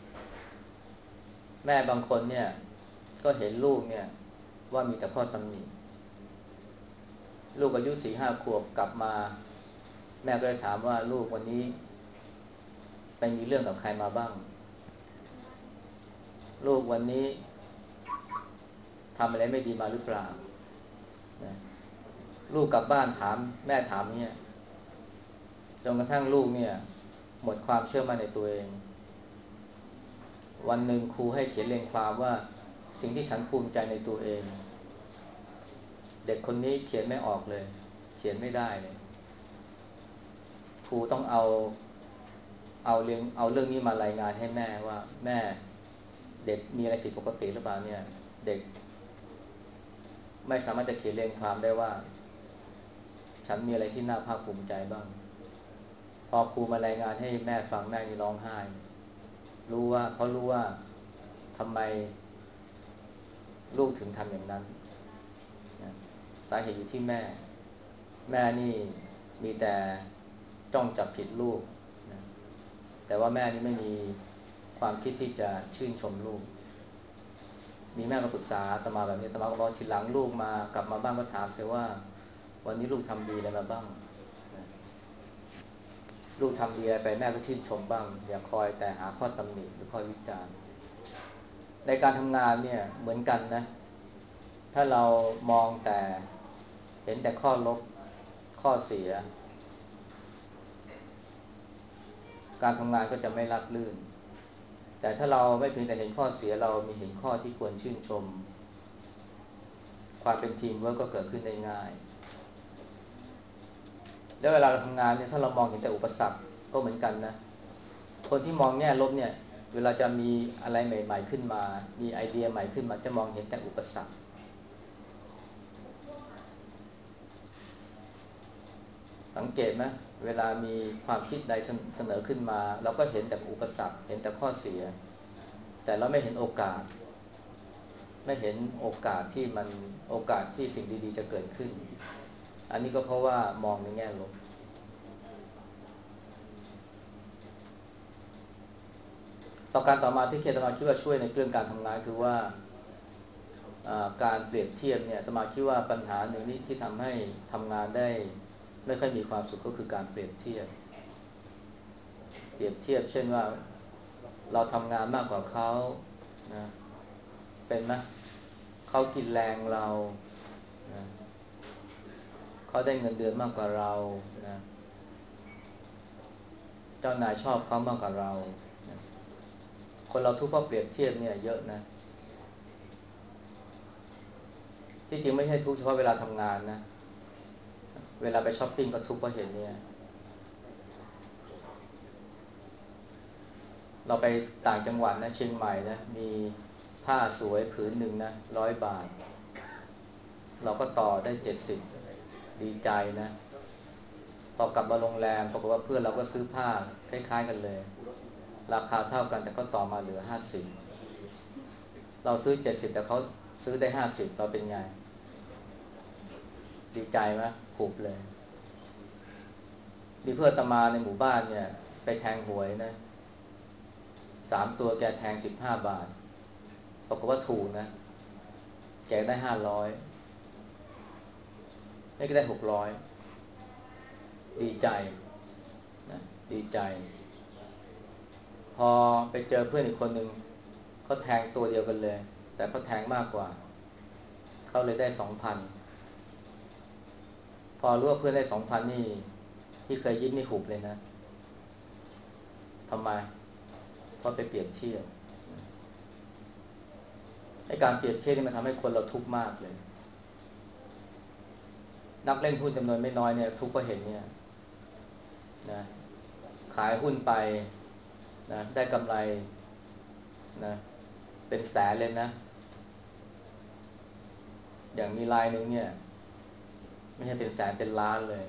Speaker 1: แม่บางคนเนี่ยก็เห็นลูกเนี่ยว่ามีแต่ข้อตำหนิลูกอายุ4-5 ขวบกลับมาแม่ก็เลยถามว่าลูกวันนี้ไปมีเรื่องกับใครมาบ้างลูกวันนี้ทำอะไรไม่ดีมาหรือเปล่านะลูกกลับบ้านถามแม่ถามเนี่ยจนกระทั่งลูกเนี่ยหมดความเชื่อมั่นในตัวเองวันหนึ่งครูให้เขียนเรียงความว่าสิ่งที่ฉันภูมิใจในตัวเองเด็กคนนี้เขียนไม่ออกเลยเขียนไม่ได้เลยครูต้องเอาเรื่องนี้มารายงานให้แม่ว่าแม่เด็กมีอะไรผิดปกติหรือเปล่าเนี่ยเด็กไม่สามารถจะเขียนเรียงความได้ว่าฉันมีอะไรที่น่าภาคภูมิใจบ้างพอครูมารายงานให้แม่ฟังแม่นี่ร้องไห้เพราะรู้ว่าทำไมลูกถึงทำอย่างนั้นนะสาเหตุอยู่ที่แม่นี่มีแต่จ้องจับผิดลูกนะแต่ว่าแม่นี่ไม่มีความคิดที่จะชื่นชมลูกมีแม่มาปรึกษาอาตมาแบบนี้อาตมาก็บอกทีหลังลูกมากลับมาบ้านก็ถามเสียว่าวันนี้ลูกทำดีอะไรมาบ้างนะลูกทำดีอะไรไปแม่ก็ชื่นชมบ้างอย่าคอยแต่หาข้อตำหนิหรือข้อวิจารณ์ในการทำงานเนี่ยเหมือนกันนะถ้าเรามองแต่เห็นแต่ข้อลบข้อเสียการทำงานก็จะไม่ราบรื่นแต่ถ้าเราไม่เพียงแต่เห็นข้อเสียเรามีเห็นข้อที่ควรชื่นชมความเป็นทีมเวิร์กก็เกิดขึ้นได้ง่ายแล้วเวลาเราทำงานเนี่ยถ้าเรามองเห็นแต่อุปสรรคก็เหมือนกันนะคนที่มองแง่ลบเนี่ยเวลาจะมีอะไรใหม่ๆขึ้นมามีไอเดียใหม่ขึ้นมาจะมองเห็นแต่อุปสรรคสังเกตไหมเวลามีความคิดใดเสนอขึ้นมาเราก็เห็นแต่อุปสรรคเห็นแต่ข้อเสียแต่เราไม่เห็นโอกาสไม่เห็นโอกาสที่สิ่งดีๆจะเกิดขึ้นอันนี้ก็เพราะว่ามองในแง่ลบประการต่อมาที่อาตมาคิดว่าช่วยในเรื่องการทำงานคือว่าการเปรียบเทียบเนี่ยอาตมาคิดว่าปัญหาหนึ่งที่ทำให้ทำงานได้ไม่ค่อยมีความสุขก็คือการเปรียบเทียบเช่นว่าเราทำงานมากกว่าเขานะเป็นไหมเขากินแรงเรานะเขาได้เงินเดือนมากกว่าเรานะเจ้านายชอบเขามากกว่าเรานะคนเราทุกข์เพราะเปรียบเทียบเนี่ยเยอะนะที่จริงไม่ใช่ทุกข์เฉพาะเวลาทำงานนะเวลาไปช้อปปิ้งก็ทุกข์เพราะเห็นเนี่ยเราไปต่างจังหวัดนะเชียงใหม่นะมีผ้าสวยผืนหนึ่งนะ100 บาทเราก็ต่อได้70ดีใจนะพอกลับมาโรงแรมปรากฏว่าเพื่อนเราก็ซื้อผ้าคล้ายๆกันเลยราคาเท่ากันแต่ก็ต่อมาเหลือ50เราซื้อ70แต่เขาซื้อได้50เราเป็นไงดีใจไหมหุบเลยมีเพื่อนอาตมาในหมู่บ้านเนี่ยไปแทงหวยนะ3 ตัวแกแทง15 บาทปรากฏว่าถูกนะแกได้500นี่ก็ได้600ดีใจนะดีใจพอไปเจอเพื่อนอีกคนหนึ่งเขาแทงตัวเดียวกันเลยแต่เขาแทงมากกว่าเขาเลยได้2,000พอรู้ว่าเพื่อนได้2,000นี่ที่เคยยิ้มนี่หุบเลยนะทำไมเพราะไปเปรียบเทียบไอ้การเปรียบเทียบนี่มันทำให้คนเราทุกข์มากเลยนักเล่นหุ้นจำนวนไม่น้อยเนี่ยทุกข์เพราะเห็นเนี่ยนะขายหุ้นไปนะได้กำไรนะเป็นแสนเลยนะอย่างมีรายหนึ่งเนี่ยไม่ใช่เป็นแสนเป็นล้านเลย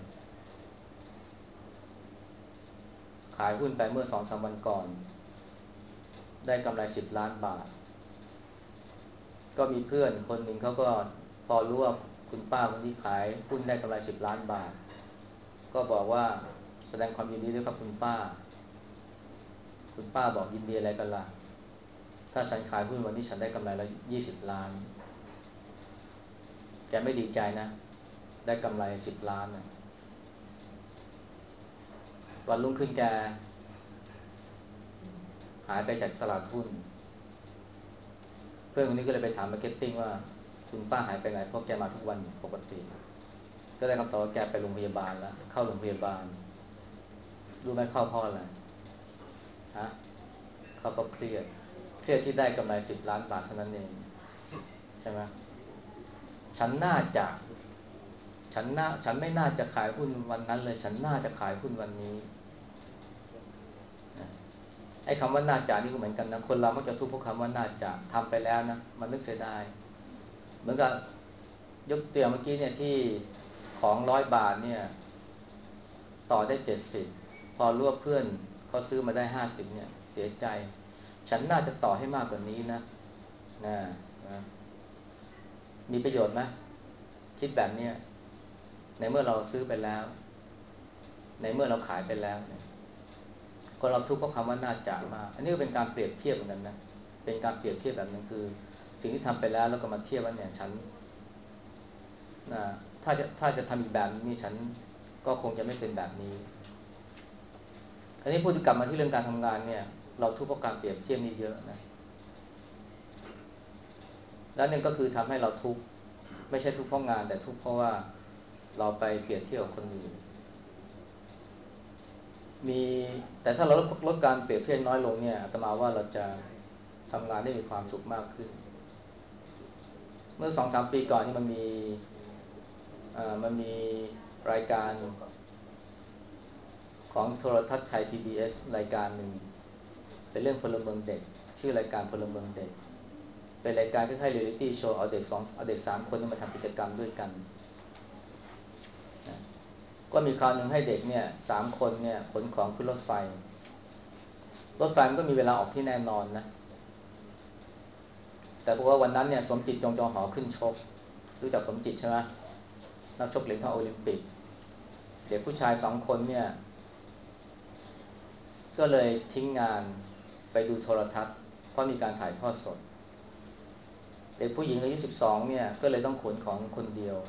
Speaker 1: ขายหุ้นไปเมื่อ2-3 วันก่อนได้กำไร10 ล้านบาทก็มีเพื่อนคนหนึ่งเขาก็พอรู้ว่าคุณป้าคนนี้ขายหุ้นได้กำไร10 ล้านบาทก็บอกว่าแสดงความยินดีด้วยครับคุณป้าคุณป้าบอกยินดีอะไรกันล่ะถ้าฉันขายหุ้นวันนี้ฉันได้กำไรแล้ว20 ล้านแกไม่ดีใจนะได้กำไร10 ล้านนะวันรุ่งขึ้นแกหายไปจากตลาดหุ้นเพื่อนคนนี้ก็เลยไปถามมาร์เก็ตติ้งว่าคุณป้าหายไปไหนเพราะแกมาทุกวันปกติก็ได้คำตอบว่าแกไปโรงพยาบาลแล้วเข้าโรงพยาบาลรู้ไหมเข้าเพราะอะไรฮะเข้าเพราะเครียดเครียดที่ได้กำไร10 ล้านบาทเท่านั้นเองใช่ไหมฉันน่าจะฉันไม่น่าจะขายหุ้นวันนั้นเลยฉันน่าจะขายหุ้นวันนี้ไอ้คำว่าน่าจะนี่ก็เหมือนกันนะคนเรามักจะทุกข์เพราะคำว่าน่าจะทำไปแล้วนะมันนึกเสียดายเหมือนกับยกตัวอย่างเมื่อกี้เนี่ยที่ของ100 บาทเนี่ยต่อได้70พอรู้ว่าเพื่อนเขาซื้อมาได้50เนี่ยเสียใจฉันน่าจะต่อให้มากกว่านี้นะนะนะมีประโยชน์ไหมคิดแบบเนี้ยในเมื่อเราซื้อไปแล้วในเมื่อเราขายไปแล้วเนี่ยคนเราทุกข์เพราะคำว่าน่าจะมากอันนี้ก็เป็นการเปรียบเทียบเหมือนกันนะเป็นการเปรียบเทียบแบบนึงคือสิ่งที่ทำไปแล้วแล้วก็มาเทียบว่าเนี่ยฉันนะถ้าจะทำอีกแบบนี้ฉันก็คงจะไม่เป็นแบบนี้อันนี้พูดกลับมาที่เรื่องการทำงานเนี่ยเราทุกข์เพราะการเปรียบเทียบนี่เยอะนะแล้วหนึ่งก็คือทำให้เราทุกข์ไม่ใช่ทุกข์เพราะงานแต่ทุกข์เพราะว่าเราไปเปรียบเทียบกับคนอื่นมีแต่ถ้าเราลดการเปรียบเทียบน้อยลงเนี่ยอาตมาว่าเราจะทำงานได้มีความสุขมากขึ้นเมื่อ2-3 ปีก่อนนี่มันมีรายการของโทรทัศน์ไทย PBS รายการหนึ่งเป็นเรื่องพลเมืองเด็กชื่อรายการพลเมืองเด็กเป็นรายการคล้ายๆเรียลลิตี้โชว์เอาเด็ก3 คนมาทำกิจกรรมด้วยกันนะก็มีคราวหนึ่งให้เด็กเนี่ย3 คนเนี่ยขนของขึ้นรถไฟมันก็มีเวลาออกที่แน่นอนนะแต่เพราะว่าวันนั้นเนี่ยสมจิตจงจอหอขึ้นชกรู้จักสมจิตใช่ไหมนักชกเหรียญทองโอลิมปิกเด็กผู้ชาย2 คนเนี่ยก็เลยทิ้งงานไปดูโทรทัศน์เพราะมีการถ่ายทอดสดเด็กผู้หญิงอายุ12เนี่ยก็เลยต้องขนของคนเดียว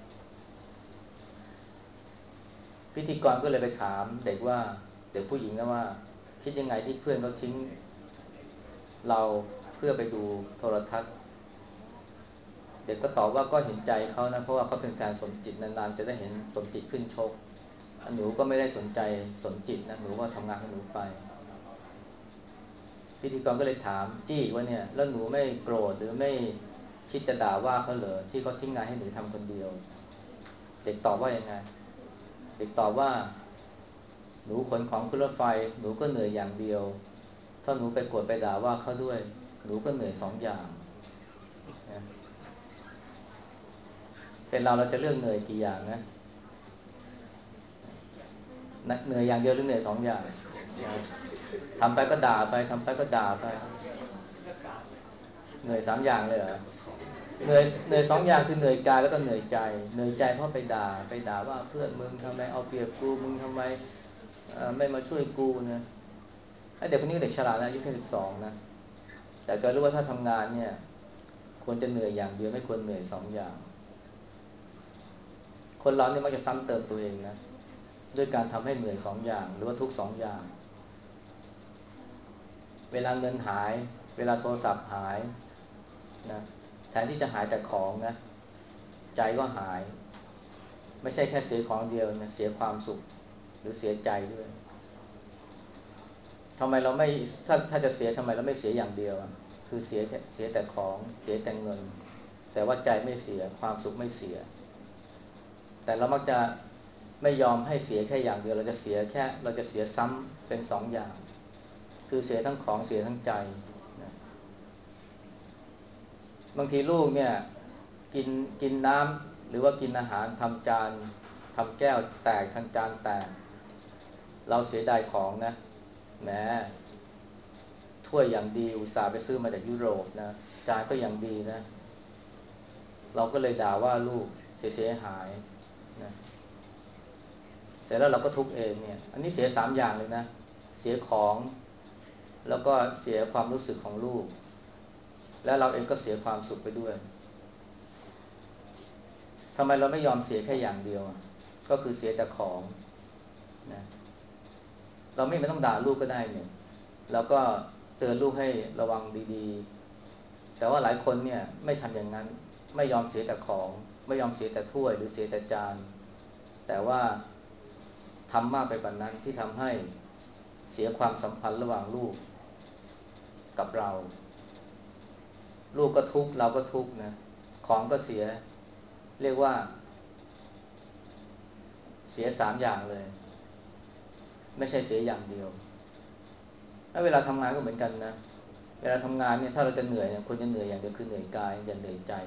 Speaker 1: พิธีกรก็เลยไปถามเด็กว่าเด็กผู้หญิงนะว่าคิดยังไงที่เพื่อนเขาทิ้งเราเพื่อไปดูโทรทัศน์เด็กก็ตอบว่าก็เห็นใจเขานะเพราะว่าเขาเป็นการสมจิตนานๆจะได้เห็นสมจิตขึ้นชกหนูก็ไม่ได้สนใจสมจิตนะหนูก็ทำงานของหนูไปพิธีกรก็เลยถามจี้ว่าเนี่ยแล้วหนูไม่โกรธหรือไม่คิดจะด่าว่าเขาเหรอที่เขาทิ้งงานให้หนูทำคนเดียวเด็กตอบว่ายังไงเด็กตอบว่าหนูขนของขึ้นรถไฟหนูก็เหนื่อยอย่างเดียวถ้าหนูไปโกรธไปด่าว่าเขาด้วยหนูก็เหนื่อยสองอย่างนะเป็นเราจะเลือกเหนื่อยกี่อย่างนะเหนื่อยอย่างเดียวหรือเหนื่อยสองอย่างทำไปก็ด่าไปทำไปก็ด่าไปเหนื่อยสามอย่างเลยเหรอเหนื่อยสองอย่างคือเหนื่อยกายแล้วก็เหนื่อยใจเหนื่อยใจเพราะไปด่าว่าเพื่อนมึงทำไมเอาเปรียบกูมึงทำไมไม่มาช่วยกูนะไอ้เด็กคนนี้เด็กฉลาดนะอายุแค่12นะแต่ก็รู้ว่าถ้าทำงานเนี่ยควรจะเหนื่อยอย่างเดียวไม่ควรเหนื่อยสองอย่างคนเราเนี่ยมักจะซ้ำเติมตัวเองนะด้วยการทำให้เหนื่อยสองอย่างหรือว่าทุกสองอย่างเวลาเงินหายเวลาโทรศัพท์หายนะแทนที่จะหายแต่ของนะใจก็หายไม่ใช่แค่เสียของเดียวนะเสียความสุขหรือเสียใจด้วยทำไมเราไม่ถ้าจะเสียทำไมเราไม่เสียอย่างเดียวคือเสียแต่ของเสียแต่เงินแต่ว่าใจไม่เสียความสุขไม่เสียแต่เรามักจะไม่ยอมให้เสียแค่อย่างเดียวเราจะเสียซ้ำเป็นสองอย่างคือเสียทั้งของเสียทั้งใจนะบางทีลูกเนี่ยกินกินน้ำหรือว่ากินอาหารทำแก้วแตกทางจานแตกเราเสียดายของนะแหมถ้วยอย่างดีอุตส่าห์ไปซื้อมาจากยุโรปนะจานก็อย่างดีนะเราก็เลยด่าว่าลูกเสียหายนะเสร็จแล้วเราก็ทุบเองเนี่ยอันนี้เสียสามอย่างเลยนะเสียของแล้วก็เสียความรู้สึกของลูกแล้วเราเองก็เสียความสุขไปด้วยทำไมเราไม่ยอมเสียแค่อย่างเดียวก็คือเสียแต่ของนะเราไม่ต้องด่าลูกก็ได้เนี่ยแล้วก็เตือนลูกให้ระวังดีๆแต่ว่าหลายคนเนี่ยไม่ทำอย่างนั้นไม่ยอมเสียแต่ของไม่ยอมเสียแต่ถ้วยหรือเสียแต่จานแต่ว่าทำมากไปกว่านั้นที่ทำให้เสียความสัมพันธ์ระหว่างลูกกับเราลูกก็ทุกข์เราก็ทุกข์นะของก็เสียเรียกว่าเสียสามอย่างเลยไม่ใช่เสียอย่างเดียวแล้วเวลาทำงานก็เหมือนกันนะเวลาทำงานเนี่ยถ้าเราจะเหนื่อยเนี่ยควรจะเหนื่อยอย่างเดียวคือเหนื่อยกายอย่าเหนื่อยใจ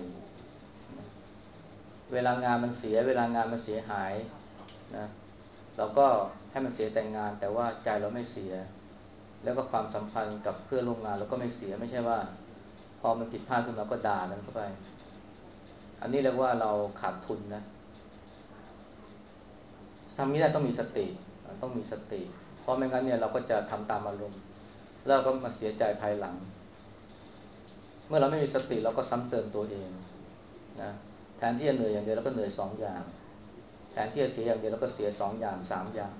Speaker 1: เวลางานมันเสียเวลางานมันเสียหายนะเราก็ให้มันเสียแต่งานแต่ว่าใจเราไม่เสียแล้วก็ความสัมพันธ์กับเพื่อนร่วมงานเราก็ไม่เสียไม่ใช่ว่าพอมันผิดพลาดขึ้นมาก็ด่ากันเข้าไปอันนี้เรียกว่าเราขาดทุนนะทำนี้ได้ต้องมีสติต้องมีสติเพราะไม่งั้นเนี่ยเราก็จะทำตามอารมณ์แล้วก็มาเสียใจภายหลังเมื่อเราไม่มีสติเราก็ซ้ำเติมตัวเองนะแทนที่จะเหนื่อยอย่างเดียวเราก็เหนื่อยสองอย่างแทนที่จะเสียอย่างเดียวเราก็เสียสองอย่างสามอย่าง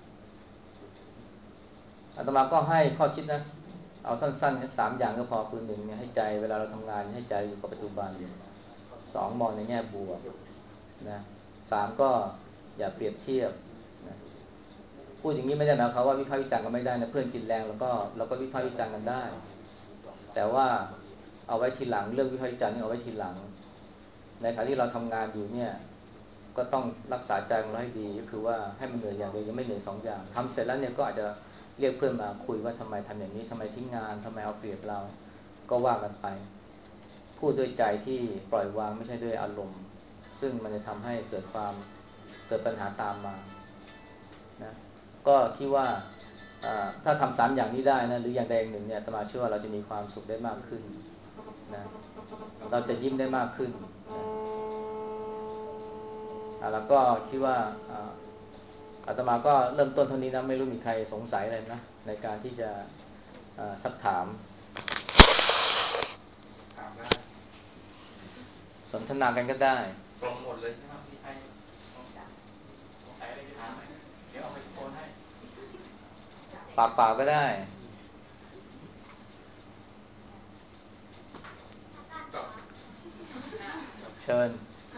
Speaker 1: อาตมาก็ให้ข้อคิดนะเอาสั้นๆสามอย่างก็พอคือหนึ่งเนี่ยให้ใจเวลาเราทำงานให้ใจอยู่กับปัจจุบันสองมองในแง่บวกนะสามก็อย่าเปรียบเทียบนะพูดอย่างนี้ไม่ได้หมายความว่าวิพากษ์วิจารณ์กันไม่ได้นะเพื่อนกินแรงเราก็วิพากษ์วิจารณ์กันได้แต่ว่าเอาไว้ทีหลังเรื่องวิพากษ์วิจารณ์นี่เอาไว้ทีหลังในขณะที่เราทำงานอยู่เนี่ยก็ต้องรักษาใจของเราให้ดีก็คือว่าให้มันเหนื่อยอย่างเดียวยังไม่เหนื่อยสองอย่างทำเสร็จแล้วเนี่ยก็อาจจะเรียกเพื่อนมาคุยว่าทำไมทำอย่างนี้ทำไมทิ้งงานทำไมเอาเปรียบเราก็ว่ากันไปพูดด้วยใจที่ปล่อยวางไม่ใช่ด้วยอารมณ์ซึ่งมันจะทำให้เกิดปัญหาตามมานะก็คิดว่าถ้าทำสามอย่างนี้ได้นะหรืออย่างใดอย่างหนึ่งเนี่ยอาตมาเชื่อว่าเราจะมีความสุขได้มากขึ้นนะเราจะยิ้มได้มากขึ้นนะแล้วก็คิดว่าอาตมาก็เริ่มต้นเท่านี้นะไม่รู้มีใครสงสัยอะไรนะในการที่จะซักถาม
Speaker 2: ถามได้
Speaker 1: สนทนากันก็ได้
Speaker 2: ตรงหมดเลยใช่ไหมพี่ไอ้สงสัยอะไรจะถามไหมเดี๋ยวเอาไปโฟนให้
Speaker 1: ปากเปล่าก็ได้
Speaker 2: ก็
Speaker 1: ชิญ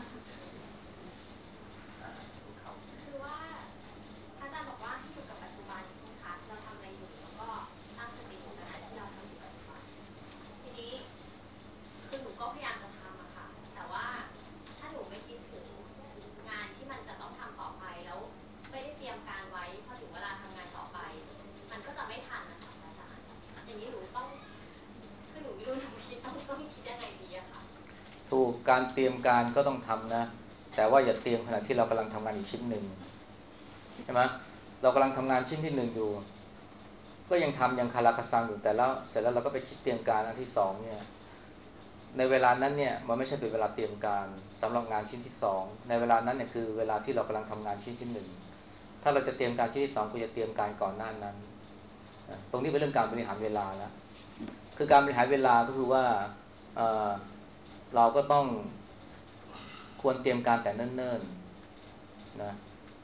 Speaker 3: คือว่าพระอาจารย์บอกว่าให้อยู่กับปัจจุบันใช่ไหมคะเราทำอะไรอยู่แล้วก็ตั้งสติอยู่กับงานที่เราทำอยู่ปัจจุบันทีนี้คือหนูก็พยายามจะทำอะค่ะแต่ว่าถ้าหนูไม่คิดถึงงานที่มันจะต้องทำต่อไปแล้วไม่ได้เตรียมการไว้พอถึงเวลาทำงานต่อไปมันก็จะไม่ทันนะคะอาจารย์อย่างนี้หนูต้องคือหนูไม่รู้หนูคิดต้องคิดยังไงดีอะค่ะ
Speaker 1: ถูกการเตรียมการก็ต้องทำนะแต่ว่าอย่าเตรียมขณะที่เรากำลังทำงานอีกชิ้นหนึ่งใช่ไหมเรากำลังทำงานชิ้นที่หนึ่งอยู่ก็ยังทำยังคาราคาซังอยู่แต่แล้วเสร็จแล้วเราก็ไปคิดเตรียมการอันที่สองเนี่ยในเวลานั้นเนี่ยมันไม่ใช่เป็นเวลาเตรียมการสำหรับงานชิ้นที่สองในเวลานั้นเนี่ยคือเวลาที่เรากำลังทำงานชิ้นที่หนึ่งถ้าเราจะเตรียมการชิ้นที่สองควรจะเตรียมการก่อนหน้านั้นตรงนี้เป็นเรื่องการบริหารเวลาแล้วคือการบริหารเวลาก็คือว่าเเราก็ต้องควรเตรียมการแต่เนิ่นๆนะ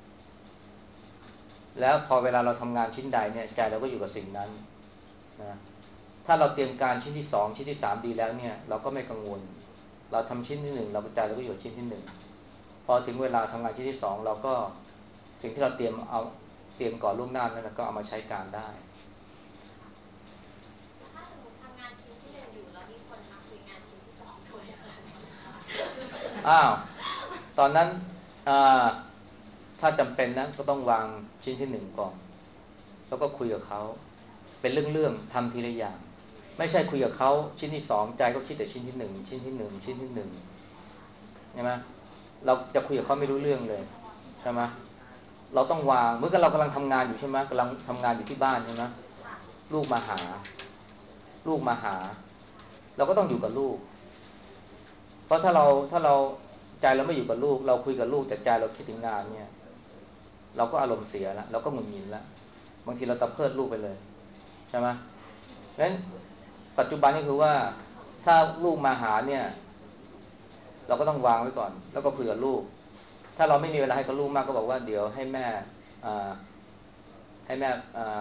Speaker 1: แล้วพอเวลาเราทำงานชิ้นใดเนี่ยใจเราก็อยู่กับสิ่งนั้นนะถ้าเราเตรียมการชิ้นที่สองชิ้นที่สามดีแล้วเนี่ยเราก็ไม่กังวลเราทำชิ้นที่หนึ่งเราใจเราก็อยู่ชิ้นที่หนึ่งพอถึงเวลาทำงานชิ้นที่สองเราก็สิ่งที่เราเตรียมก่อนล่วงหน้านั้นก็เอามาใช้การได้
Speaker 3: ถ้าสมมติทำงานชิ้นที่หนึ่งอยู่แล้วมีคนมาคุยงานชิ้นที่สองด้วยค่ะ
Speaker 1: อ้าวตอนนั้นถ้าจำเป็นนะก็ต้องวางชิ้นที่หนึ่งก่อนแล้วก็คุยกับเขาเป็นเรื่องๆทำทีละอย่างไม่ใช่คุยกับเขาชิ้นที่สองใจก็คิดแต่ชิ้นที่หนึ่งชิ้นที่หนึ่งชิ้นที่หนึ่งใช่ไหมเราจะคุยกับเขาไม่รู้เรื่องเลยใช่ไหมเราต้องวางเมื่อเรากำลังทำงานอยู่ใช่ไหมกำลังทำงานอยู่ที่บ้านใช่ไหมลูกมาหาลูกมาหาเราก็ต้องอยู่กับลูกเพราะถ้าเราใจเราไม่อยู่กับลูกเราคุยกับลูกแต่ใจเราคิดถึงงานเนี่ยเราก็อารมณ์เสียแล้วเราก็หงุดหงิดแล้วบางทีเราตะเพิดลูกไปเลยใช่ไหมเพราะฉะนั้นปัจจุบันนี่คือว่าถ้าลูกมาหาเนี่ยเราก็ต้องวางไว้ก่อนแล้วก็คุยกับลูกถ้าเราไม่มีเวลาให้กับลูกมากก็บอกว่าเดี๋ยวให้แม่อ่าให้แม่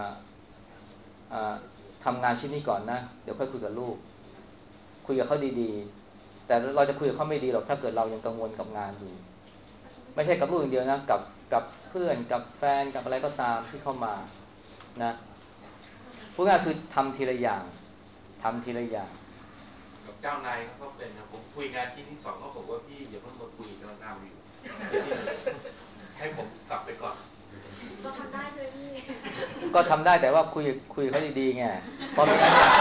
Speaker 1: ทำงานชิ้นนี้ก่อนนะเดี๋ยวค่อยคุยกับลูกคุยกับเขาดีๆแต่เราจะคุยกับเขาไม่ดีหรอกถ้าเกิดเรายังกังวลกับงานอยู่ไม่ใช่กับลูกอย่างเดียวนะกับเพื่อนกับแฟนกับอะไรก็ตามที่เข้ามานะพูดง่ายคือทำทีละอย่างทำทีละอย่าง
Speaker 2: กับเจ้านายเขาก็เป็นนะผมคุยงานชิ้นที่สองก็บอกว่าพี่อย่าเพิ่งมาคุยกำลังทำอยู่ให้ผมกลับไปก่อน
Speaker 3: เราทำได้ใช่ไหมพี่
Speaker 1: ก็ทำได้แต่ว่าคุยเขาดีๆไงเพราะไม่งั้นเนี่ย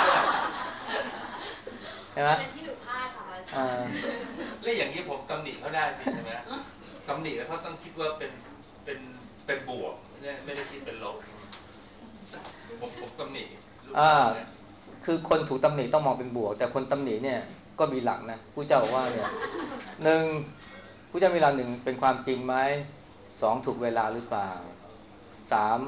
Speaker 1: ใช่ไหม
Speaker 3: เป็นที่หนูพลาดค่ะอาจารย์
Speaker 2: แล้วอย่างนี้ผมตำหนิเขาได้ใช่ไหมตำหนิแล้วเขาต้องคิดว่าเป็นเป็นบวกไม่ได้คิดเป็นลบผมตำหนิลูกน้องเนี่ย
Speaker 1: คือคนถูกตำหนิต้องมองเป็นบวกแต่คนตำหนิเนี่ยก็มีหลักนะผู้เจ้าบอกว่าเนี่ยหนึ่งผู้เจ้ามีหลักหนึ่งเป็นความจริงไหมสองถูกเวลาหรือเปล่าสาม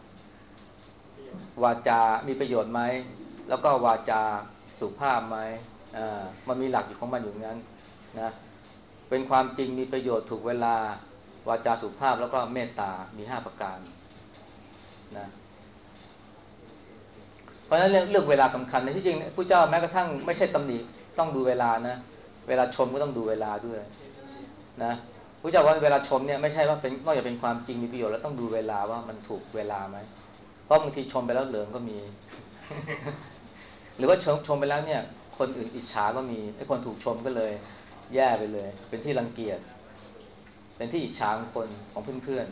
Speaker 1: วาจามีประโยชน์ไหมแล้วก็วาจาสุภาพไหมมันมีหลักอยู่ของมันอยู่นั้นนะเป็นความจริงมีประโยชน์ถูกเวลาวาจาสุภาพแล้วก็เมตตามี5ประการนะเพราะฉะนั้นเรื่องเวลาสำคัญในที่จริงผู้เจ้าแม้กระทั่งไม่ใช่ตำหนิต้องดูเวลานะเวลาชมก็ต้องดูเวลาด้วยนะผู้เจ้าว่าเวลาชมเนี่ยไม่ใช่ว่าเป็นนอกจากเป็นความจริงมีประโยชน์แล้วต้องดูเวลาว่ามันถูกเวลาไหมเพราะบางทีชมไปแล้วเหลืองก็มีหรือว่าชมไปแล้วเนี่ยคนอื่นอิจฉาก็มีไอ้คนถูกชมก็เลยแย่ไปเลยเป็นที่รังเกียจเป็นที่อิจฉาของคนของเพื่อน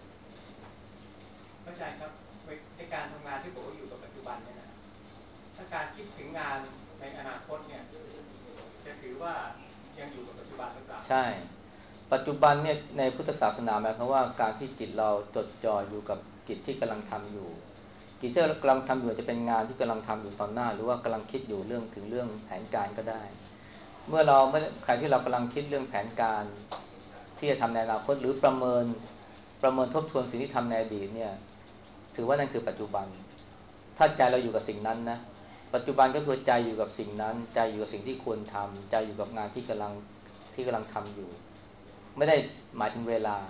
Speaker 4: อาจารย์ครับในการทำงานที่ผมว่าอยู่กับปัจจุบันเนี่ยนะถ้าการคิดถึงงานในอนาคตเนี่ยจะถือว่ายังอยู่กับปัจจุบันหรือเปล่า
Speaker 1: ๆใช่ปัจจุบันเนี่ยในพุทธศาสนาหมายความว่าการที่จิตเราจดจ่ออยู่กับกิจที่กำลังทำอยู่กิจที่เรากำลังทำอยู่จะเป็นงานที่กำลังทำอยู่ตอนหน้าหรือว่ากำลังคิดอยู่เรื่องถึงเรื่องแผนการก็ได้เมื่อใครที่เรากำลังคิดเรื่องแผนการที่จะทำในอนาคตหรือประเมินทบทวนสิ่งที่ทำในอดีตเนี่ยถือว่านั่นคือปัจจุบันถ้าใจเราอยู่กับสิ่งนั้นนะปัจจุบันก็คือใจอยู่กับสิ่งนั้นใจอยู่กับสิ่งที่ควรทำใจอยู่กับงานที่กำลังทำอยู่ไม่ได้หมายถึงเวลา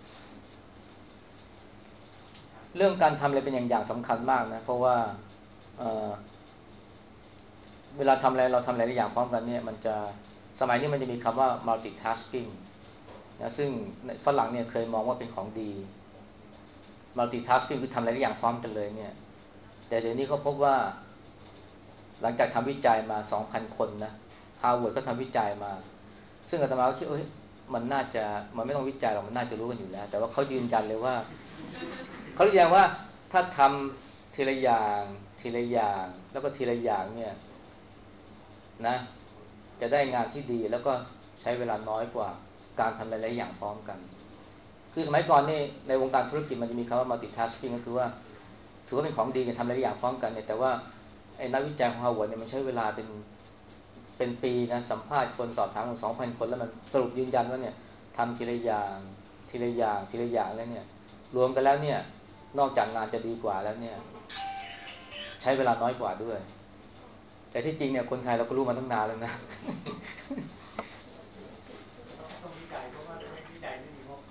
Speaker 1: เรื่องการทำอะไรเป็นอย่างสำคัญมากนะเพราะว่าเเวลาทำอะไรเราทำหลายอย่างพร้อมกันเนี่ยมันจะสมัยนี้มันจะมีคำว่า multitasking นะซึ่งฝรั่งเนี่ยเคยมองว่าเป็นของดี multitasking คือทำหลายอย่างพร้อมกันเลยเนี่ยแต่เดี๋ยวนี้เขาพบว่าหลังจากทำวิจัยมา 2,000 คนนะฮาร์วาร์ดก็ทำวิจัยมาซึ่งอาตมาก็คิดมันไม่ต้องวิจัยหรอกมันน่าจะรู้กันอยู่แล้วแต่ว่าเขายืนยันเลยว่าเขายืนยันว่าถ้าทำทีละอย่างทีละอย่างแล้วก็ทีละอย่างเนี่ยนะจะได้งานที่ดีแล้วก็ใช้เวลาน้อยกว่าการทำหลายๆอย่างพร้อมกันคือสมัยก่อนนี่ในวงการธุรกิจมันจะมีคำว่า multitasking ก็คือว่าถือว่าเป็นของดีการทำหลายอย่างพร้อมกันเนี่ยแต่ว่าไอ้นักวิจัยของฮาร์วาร์ดเนี่ยมันใช้เวลาเป็นปีนะสัมภาษณ์คนสอบถามคน 2,000 คนแล้วมันสรุปยืนยันว่าเนี่ยทำทีละอย่างทีละอย่างทีละอย่างแล้วเนี่ยรวมกันแล้วเนี่ยนอกจากงานจะดีกว่าแล้วเนี่ยใช้เวลาน้อยกว่าด้วยแต่ที่จริงเนี่ยคนไทยเราก็รู้มาตั้งนานแล้วนะ
Speaker 4: ต้องวิจัยเพราะว่าไม่วิจัยไม่มีงบ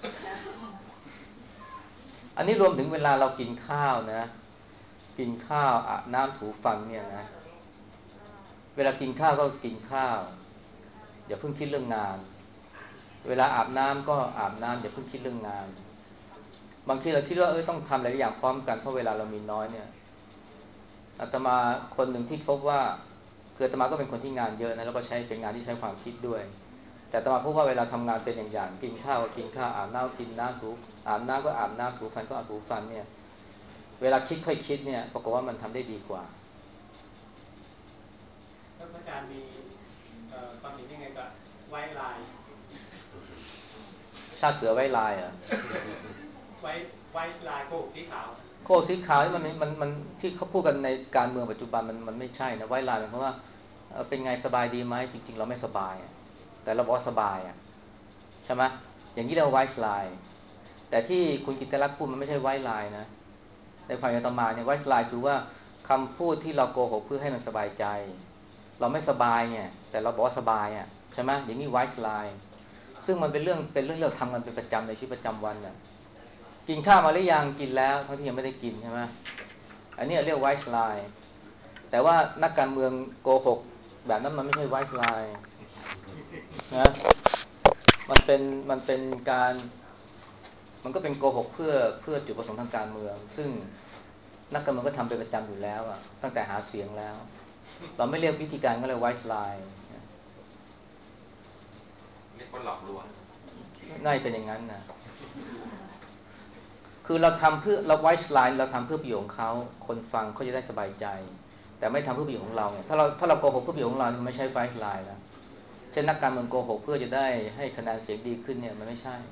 Speaker 1: อันนี้รวมถึงเวลาเรากินข้าวนะกินข้าวอาบน้ำถูฟันเนี่ยนะเวลากินข้าวก็กินข้าวอย่าเพิ่งคิดเรื่องงานเวลาอาบน้ำก็อาบน้ำอย่าเพิ่งคิดเรื่องงานบางทีเราคิดว่าต้องทำหลายอย่างพร้อมกันเพราะเวลาเรามีน้อยเนี่ยอาตมาคนหนึ่งที่พบว่าคืออาตมาก็เป็นคนที่งานเยอะนะแล้วก็ใช้เป็นงานที่ใช้ความคิดด้วยแต่อาตมาพบว่าเวลาทำงานเป็นอย่างกินข้าวก็กินข้าวอาบน้ำกินน้ำถูอาบน้ำก็อาบน้ำถูฟันก็ถูฟันเนี่ยเวลาคิดค่อยคิดเนี่ยปรากฏว่ามันทำได้ดีกว่า
Speaker 4: แล้วอาจารย์มีความเห็นยังไงกับไวท์ไลน์
Speaker 1: ชาติเสือไว้ลายอ่ะ
Speaker 4: ไวท์ไลน์โกหกสีขาว
Speaker 1: โคสีขาวที่มันที่เขาพูดกันในการเมืองปัจจุบันมันไม่ใช่นะไว้ลายเพราะว่าเป็นไงสบายดีไหมจริงๆเราไม่สบายแต่เราบอกสบายใช่ไหมอย่างนี้เรียกว่าไวท์ไลน์แต่ที่คุณกิตติรัตน์พูดมันไม่ใช่ไวท์ไลน์นะในความยาวต่อมาเนี่ยไวท์ไลน์คือว่าคำพูดที่เราโกหกเพื่อให้มันสบายใจเราไม่สบายเนี่ยแต่เราบอกว่าสบายใช่ไหมอย่างนี้ไวท์ไลน์ซึ่งมันเป็นเรื่องเราทำกันเป็นประจำในชีวิตประจำวันกินข้าวมาหรือยังกินแล้วทั้งที่ยังไม่ได้กินใช่ไหมอันนี้เรียกไวท์ไลน์แต่ว่านักการเมืองโกหกแบบนั้นมันไม่ใช่ไวท์ไลน์นะมันเป็นการมันก็เป็นโกหกเพื่อจุดประสงค์ทางการเมืองซึ่งนักการเมืองก็ทำเป็นประจำอยู่แล้วตั้งแต่หาเสียงแล้วเราไม่เรียกวิธีการก็เรียกไวท์ไลน์
Speaker 2: เรียกว่าหลอกลวง
Speaker 1: น่าจะเป็นอย่างนั้นนะคือเราทำเพื่อเราไวท์ไลน์เราทำเพื่อประโยชน์ของเขาคนฟังเขาจะได้สบายใจแต่ไม่ทำเพื่อประโยชน์ของเราเนี่ยถ้าเราโกหกเพื่อประโยชน์ของเรามันไม่ใช่ไวท์ไลน์แล้วเช่นนักการเมืองโกหกเพื่อจะได้ให้คะแนนเสียงดีขึ้นเนี่ยมันไม่ใช่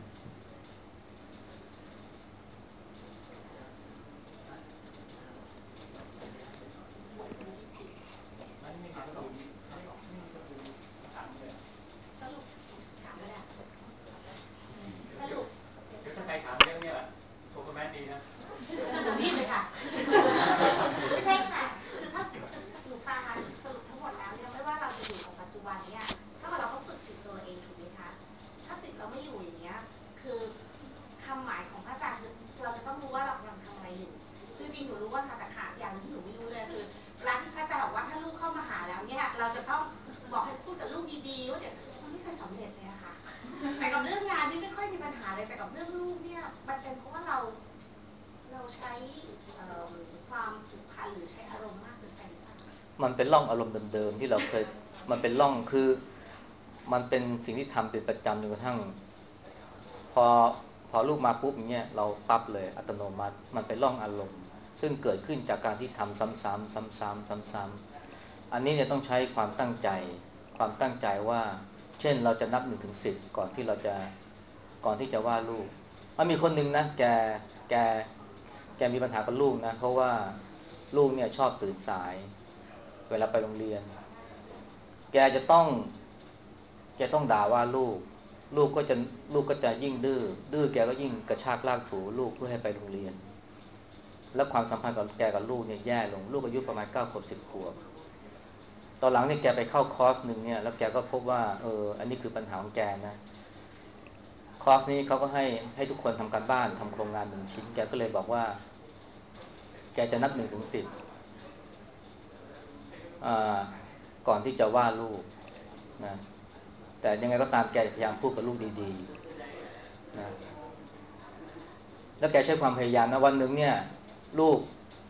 Speaker 4: มันไม่มีคนอื่นไม่มีคนอื่นถามเลย
Speaker 3: สรุปถามไม่ได้ส
Speaker 4: เดี๋ยว
Speaker 3: รุป
Speaker 4: เดี๋ยวถ้าใครถามเรื่องนี้แหละโปรแกรมดีนะ
Speaker 3: นี่เลยค่ะไม่ใช่ค่ะคือถ้าหนูฟังมาสรุปทั้งหมดแล้วเนี่ยไม่ว่าเราจะอยู่กับปัจจุบันเนี่ยถ้าเราต้องฝึกจิตตัวเองถูกไหมคะถ้าจิตเราไม่อยู่อย่างเงี้ยคือคำหมายของพระอาจารย์คือเราจะต้องรู้ว่าเรากำลังทำอะไรอยู่คือจริงหนูรู้ว่าค่ะแต่ขาดอย่างที่หนูไม่รู้เลยคือเวลาที่พระอาจารย์บอกว่าถ้าลูกเข้ามาหาแล้วเนี่ยเราจะต้องบอกให้พูดกับลูกดีๆว่าเดี๋ยวมันไม่เคยสำเร็จเลยค่ะแต่กับเรื่องงานนี่ไม่ค่อยมีปัญหาเลยแต่กับเรื่องลูกเนี่ยมันเป็นเพราะว่าเราใช้ความผูกพันหรือใช้อารมณ์มากเกินไปหรือเปล่า
Speaker 1: มันเป็นร่องอารมณ์เดิมๆที่เราเคยมันเป็นร่องคือมันเป็นสิ่งที่ทำเป็นประจำจนกระทั่งพอพอลูกมาปุ๊บอย่างเงี้ยเราปั๊บเลยอัตโนมัติมันเป็นร่องอารมณ์ซึ่งเกิดขึ้นจากการที่ทำซ้ำๆซ้ำๆอันนี้เนี่ยต้องใช้ความตั้งใจว่าเช่นเราจะนับ1 ถึง 10ก่อนที่จะว่าลูกมีคนหนึ่งนะแกมีปัญหากับลูกนะเพราะว่าลูกเนี่ยชอบตื่นสายเวลาไปโรงเรียนแกจะต้องด่าว่าลูกก็จะยิ่งดื้อแกก็ยิ่งกระชากลากถูลูกเพื่อให้ไปโรงเรียนแล้วความสัมพันธ์กับแกกับลูกเนี่ยแย่ลงลูกอายุประมาณ9 ขวบ 10 ขวบตอนหลังเนี่ยแกไปเข้าคอร์สนึงเนี่ยแล้วแกก็พบว่าอันนี้คือปัญหาของแกนะคอร์สนี้เขาก็ให้ทุกคนทำการบ้านทำโครงงาน1 ชิ้นแกก็เลยบอกว่าแกจะนับ1 ถึง 10ก่อนที่จะว่าลูกนะแต่ยังไงก็ตามแกพยายามพูดกับลูกดีๆนะแล้วแกใช้ความพยายามนะวันหนึ่งเนี่ยลูก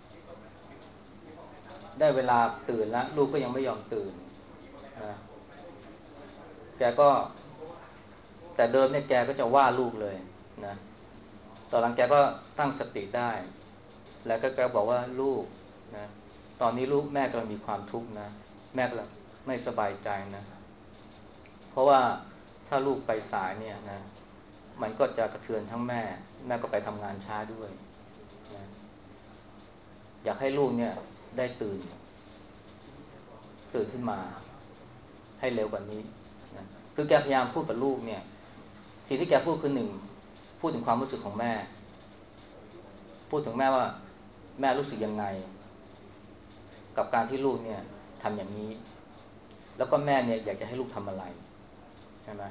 Speaker 1: ได้เวลาตื่นแล้วลูกก็ยังไม่ยอมตื่นนะแกก็แต่เดิมเนี่ยแกก็จะว่าลูกเลยนะตอนหลังแกก็ตั้งสติได้แล้วก็แกบอกว่าลูกนะตอนนี้ลูกแม่กำลังมีความทุกข์นะแม่กำลังไม่สบายใจนะเพราะว่าถ้าลูกไปสายเนี่ยนะมันก็จะกระเทือนทั้งแม่ก็ไปทำงานช้าด้วยนะอยากให้ลูกเนี่ยได้ตื่นขึ้นมาให้เร็วกว่านี้นะคือแกพยายามพูดกับลูกเนี่ยสิ่งที่แกพูดคือหนึ่งพูดถึงความรู้สึกของแม่พูดถึงแม่ว่าแม่รู้สึกยังไงกับการที่ลูกเนี่ยทำอย่างนี้แล้วก็แม่เนี่ยอยากจะให้ลูกทำอะไรใช่ไหม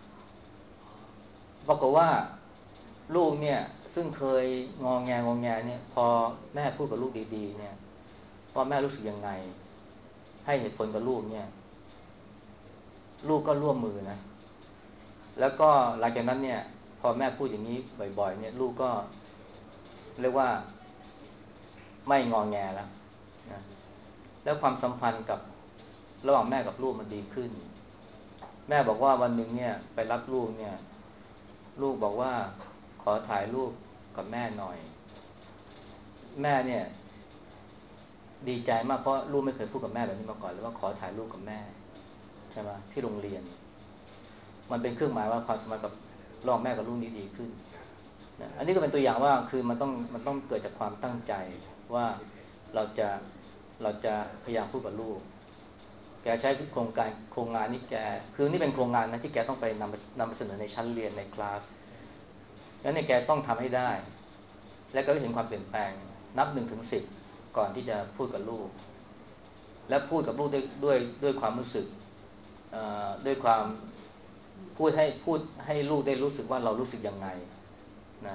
Speaker 1: ปรากฏว่าลูกเนี่ยซึ่งเคยงอแงเนี่ยพอแม่พูดกับลูกดีๆเนี่ยว่าแม่รู้สึกยังไงให้เหตุผลกับลูกเนี่ยลูกก็ร่วมมือนะแล้วก็หลังจากนั้นเนี่ยพอแม่พูดอย่างนี้บ่อยๆเนี่ยลูกก็เรียกว่าไม่งอแงแล้วนะแล้วความสัมพันธ์กับระหว่างแม่กับลูกมันดีขึ้นแม่บอกว่าวันหนึ่งเนี่ยไปรับลูกเนี่ยลูกบอกว่าขอถ่ายรูปกับแม่หน่อยแม่เนี่ยดีใจมากเพราะลูกไม่เคยพูดกับแม่แบบนี้มาก่อนเลยว่าขอถ่ายรูปกับแม่ใช่ไหมที่โรงเรียนมันเป็นเครื่องหมายว่าความสัมพันธ์กับระหว่างแม่กับลูกนี้ดีขึ้นนะอันนี้ก็เป็นตัวอย่างว่าคือมันต้องเกิดจากความตั้งใจว่าเราจะพยายามพูดกับลูกแกใช้โครงงานนี้แกคือนี่เป็นโครงงานนะที่แกต้องไปนำไปเสนอในชั้นเรียนในคลาสแล้วเนี่ยแกต้องทำให้ได้และก็เห็นความเปลี่ยนแปลงนับ1 ถึง 10ก่อนที่จะพูดกับลูกและพูดกับลูกด้วยความรู้สึกด้วยความพูดให้ลูกได้รู้สึกว่าเรารู้สึกยังไงนะ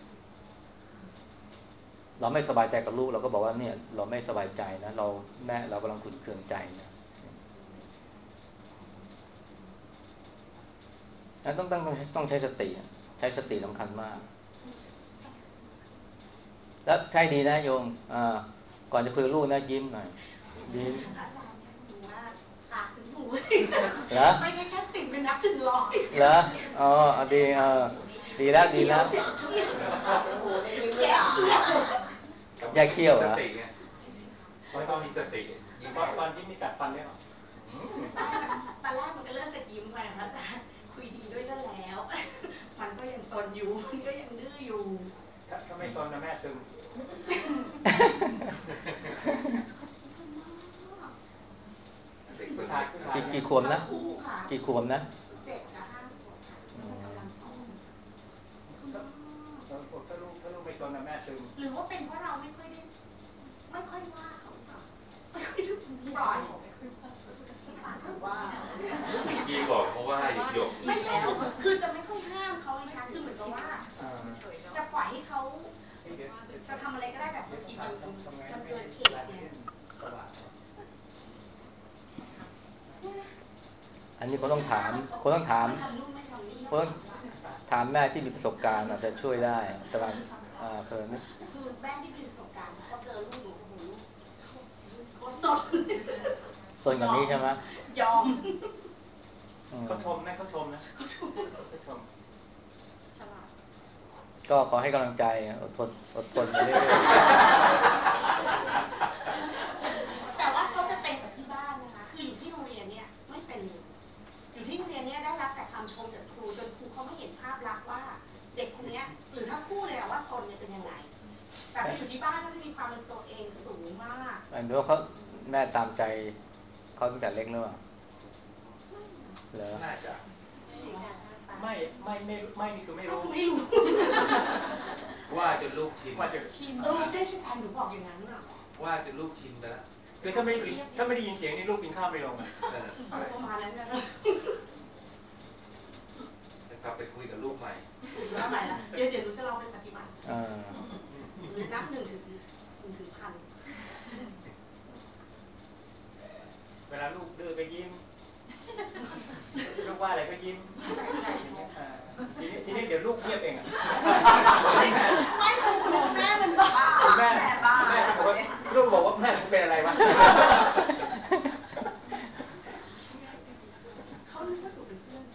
Speaker 1: เราไม่สบายใจกับลูกเราก็บอกว่าเนี่ยเราไม่สบายใจนะเรากำลังขุ่นเคืองใจนะต้องใช้สติสำคัญมากแล้วใช่ดีนะโยมก่อนจะคุยกับลูกนะยิ้มหน่อยยิ้ม
Speaker 3: อาจารย์เนี่ยดูว่าตาถึงหู
Speaker 1: เหรอ
Speaker 3: ไม่ใช่แค่10เป็นนับถึง100
Speaker 1: เหรออ๋อดีดีแล้ว
Speaker 3: แย่เ
Speaker 1: ขี้ยวเหรอ
Speaker 2: สติไงไม่ต้องมีสติยิ้ม
Speaker 4: ตอนยิ้มมีกัดฟันไหมครับ
Speaker 3: ตอนแรกมันก็เริ่มจะยิ้มไปนะจ๊ะคุยดีด้วยก็แล้วมันก็ยังซนอยู่มันก็ยังดื้ออยู่
Speaker 4: ถ้าไม่ซนนะแม่ตึง
Speaker 1: กี่ขวบนะกี่ขวบนะ
Speaker 3: 7 กับ 5 ขวบค่ะกำลังสอน
Speaker 4: ถ้าลูกไม่ซนนะแม่ตึง
Speaker 3: หรือว่าเป็นเพราะเราไม่ค่อยว่าเขาหรือเปล่าไม่ค่อยปล่อยว่า
Speaker 2: พี่บอกเพราะว่าหยก
Speaker 3: ไม่ใช่คือจะไม่ค่อยห้ามเขาเลยค่ะคือเหมือนกับว่าจะปล่อยให้เขาจะทำอะไรก็ได้แบบบางทีมันเกินเขตเนี่ย
Speaker 1: อันนี้เขาต้องถามแม่ที่มีประสบการณ์อาจจะช่วยได้แต่ว่า
Speaker 3: คือแม่ที่มีประสบการณ์เขาเจอลูกหนูเขาสด
Speaker 1: กว่านี้ใช่ไหม
Speaker 3: ยอม
Speaker 4: เขาชมนะเขาชม
Speaker 1: ก็ขอให้กำลังใจอดทนไปเรื่อย
Speaker 3: ๆแต่ว่าเขาจะเป็นกับที่บ้านนะคะคืออยู่ที่โรงเรียนเนี่ยไม่เป็นอยู่ที่โรงเรียนเนี่ยได้รับแต่คำชมจากครูจนครูเขาไม่เห็นภาพลักษณ์ว่าเด็กคนนี้หรือทั้งคู่เลยว่าตนเนี่ยเป็นยังไงแต่ไปอยู่ที่บ้านเขาจะมีความเป็นตัวเองสูงมาก
Speaker 1: อันนี้เขาแม่ตามใจเขาตั้งแต่เล็กแล้วเหรอ
Speaker 4: น่าจะไม่นี่คือไม่รู้
Speaker 2: ว่าจนลูกชิน
Speaker 3: ได้ที่แทนหนูบอกอย่างนั้นอ่ะ
Speaker 2: ว่าจนลูกชินไปแล้ว
Speaker 4: คือถ้าไม่ได้ยินเสียงนี่ลูกกินข้าวไม่ลง
Speaker 3: ประมาณนั้นนะ
Speaker 2: จะกลับไปคุยกับลูกใหม่
Speaker 3: ละเดี๋ยวหนูจะลองไปปฏิบัตินับ1 ถึง 1,000
Speaker 4: เวลาลูกดื้อไปยิ้มลูกว่าอะไรก็ยิ้มทีนี้เดี๋ยวลูกเงียบเองอ่ะ
Speaker 3: ไม่คุณแม่มันบ้า
Speaker 4: แม่บอกว่าลูกบอกว่าแม่เป็นอะไรวะ
Speaker 3: เขารู้ว่าหนูเป็นเพื่อน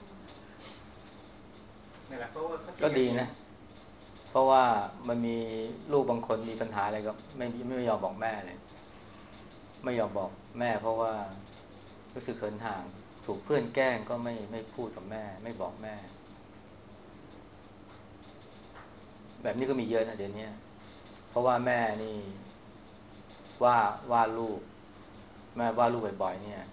Speaker 4: นี่แหละเพราะว่า
Speaker 1: ก็ดีนะเพราะว่ามันมีลูกบางคนมีปัญหาอะไรก็ไม่ยอมบอกแม่เลยไม่ยอมบอกแม่เพราะว่ารู้สึกเขินห่างถูกเพื่อนแกล้งก็ไม่พูดกับแม่ไม่บอกแม่แบบนี้ก็มีเยอะนะเดี๋ยวนี้เพราะว่าแม่นี่ว่าลูกแม่ว่าลูกบ่อยๆเนี่ย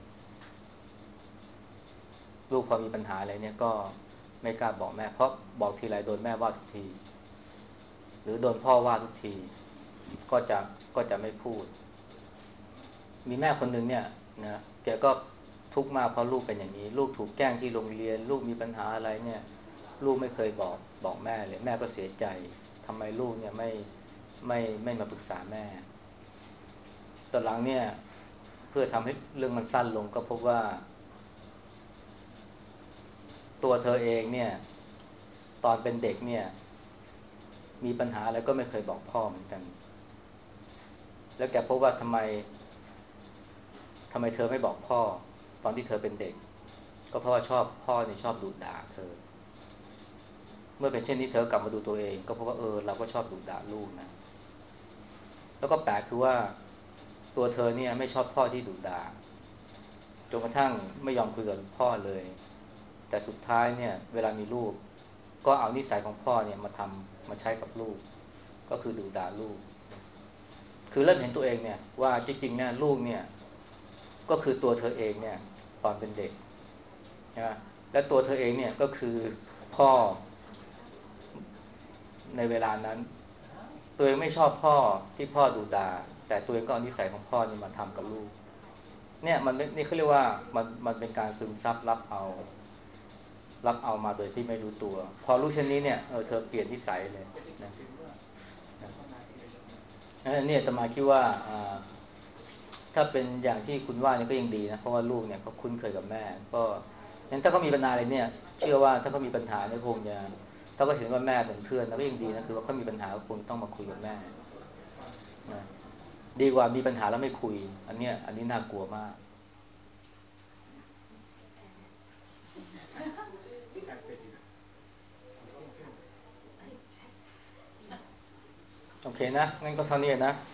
Speaker 1: ลูกพอมีปัญหาอะไรเนี่ยก็ไม่กล้าบอกแม่เพราะบอกทีไรโดนแม่ว่าทุกทีหรือโดนพ่อว่าทุกทีก็จะไม่พูดมีแม่คนหนึ่งเนี่ยนะแกก็ทุกข์มากเพราะลูกเป็นอย่างนี้ลูกถูกแกล้งที่โรงเรียนลูกมีปัญหาอะไรเนี่ยลูกไม่เคยบอกแม่เลยแม่ก็เสียใจทำไมลูกเนี่ยไม่มาปรึกษาแม่ตอนหลังเนี่ยเพื่อทำให้เรื่องมันสั้นลงก็พบว่าตัวเธอเองเนี่ยตอนเป็นเด็กเนี่ยมีปัญหาอะไรก็ไม่เคยบอกพ่อเหมือนกันแล้วแกพบว่าทำไมเธอไม่บอกพ่อตอนที่เธอเป็นเด็กก็เพราะว่าพ่อเนี่ยชอบดุด่าเธอเมื่อเป็นเช่นนี้เธอกลับมาดูตัวเองก็เพราะว่าเราก็ชอบดุด่าลูกนะแล้วก็แปลกคือว่าตัวเธอเนี่ยไม่ชอบพ่อที่ดุด่าจนกระทั่งไม่ยอมคุยกับพ่อเลยแต่สุดท้ายเนี่ยเวลามีลูกก็เอานิสัยของพ่อเนี่ยมาใช้กับลูกก็คือดุด่าลูกคือเริ่มเห็นตัวเองเนี่ยว่าจริงๆเนี่ยลูกเนี่ยก็คือตัวเธอเองเนี่ยตอนเป็นเด็กนะและตัวเธอเองเนี่ยก็คือพ่อในเวลานั้นตัวเองไม่ชอบพ่อที่พ่อดุด่าแต่ตัวเองก็เอานิสัยของพ่อนี่มาทำกับลูกเนี่ยนี่เขาเรียกว่ามันเป็นการซึมซับรับเอามาโดยที่ไม่รู้ตัวพอรู้เช่นนี้เนี่ยเธอเปลี่ยนนิสัยเลยนะเนี่ยอาตมาคิดว่าถ้าเป็นอย่างที่คุณว่านี่ก็ยังดีนะเพราะว่าลูกเนี่ยเขาคุ้นเคยกับแม่ก็งั้นถ้าเขามีปัญหาอะไรเนี่ยเชื่อว่าถ้าเขามีปัญหาเนี่ยคงจะถ้าก็เห็นว่าแม่เป็นเพื่อนแล้วก็ยังดีนะคือว่าเขามีปัญหาคงต้องมาคุยกับแม่นะดีกว่ามีปัญหาแล้วไม่คุยอันนี้น่ากลัวมากโอเคนะงั้นก็เท่านี้นะ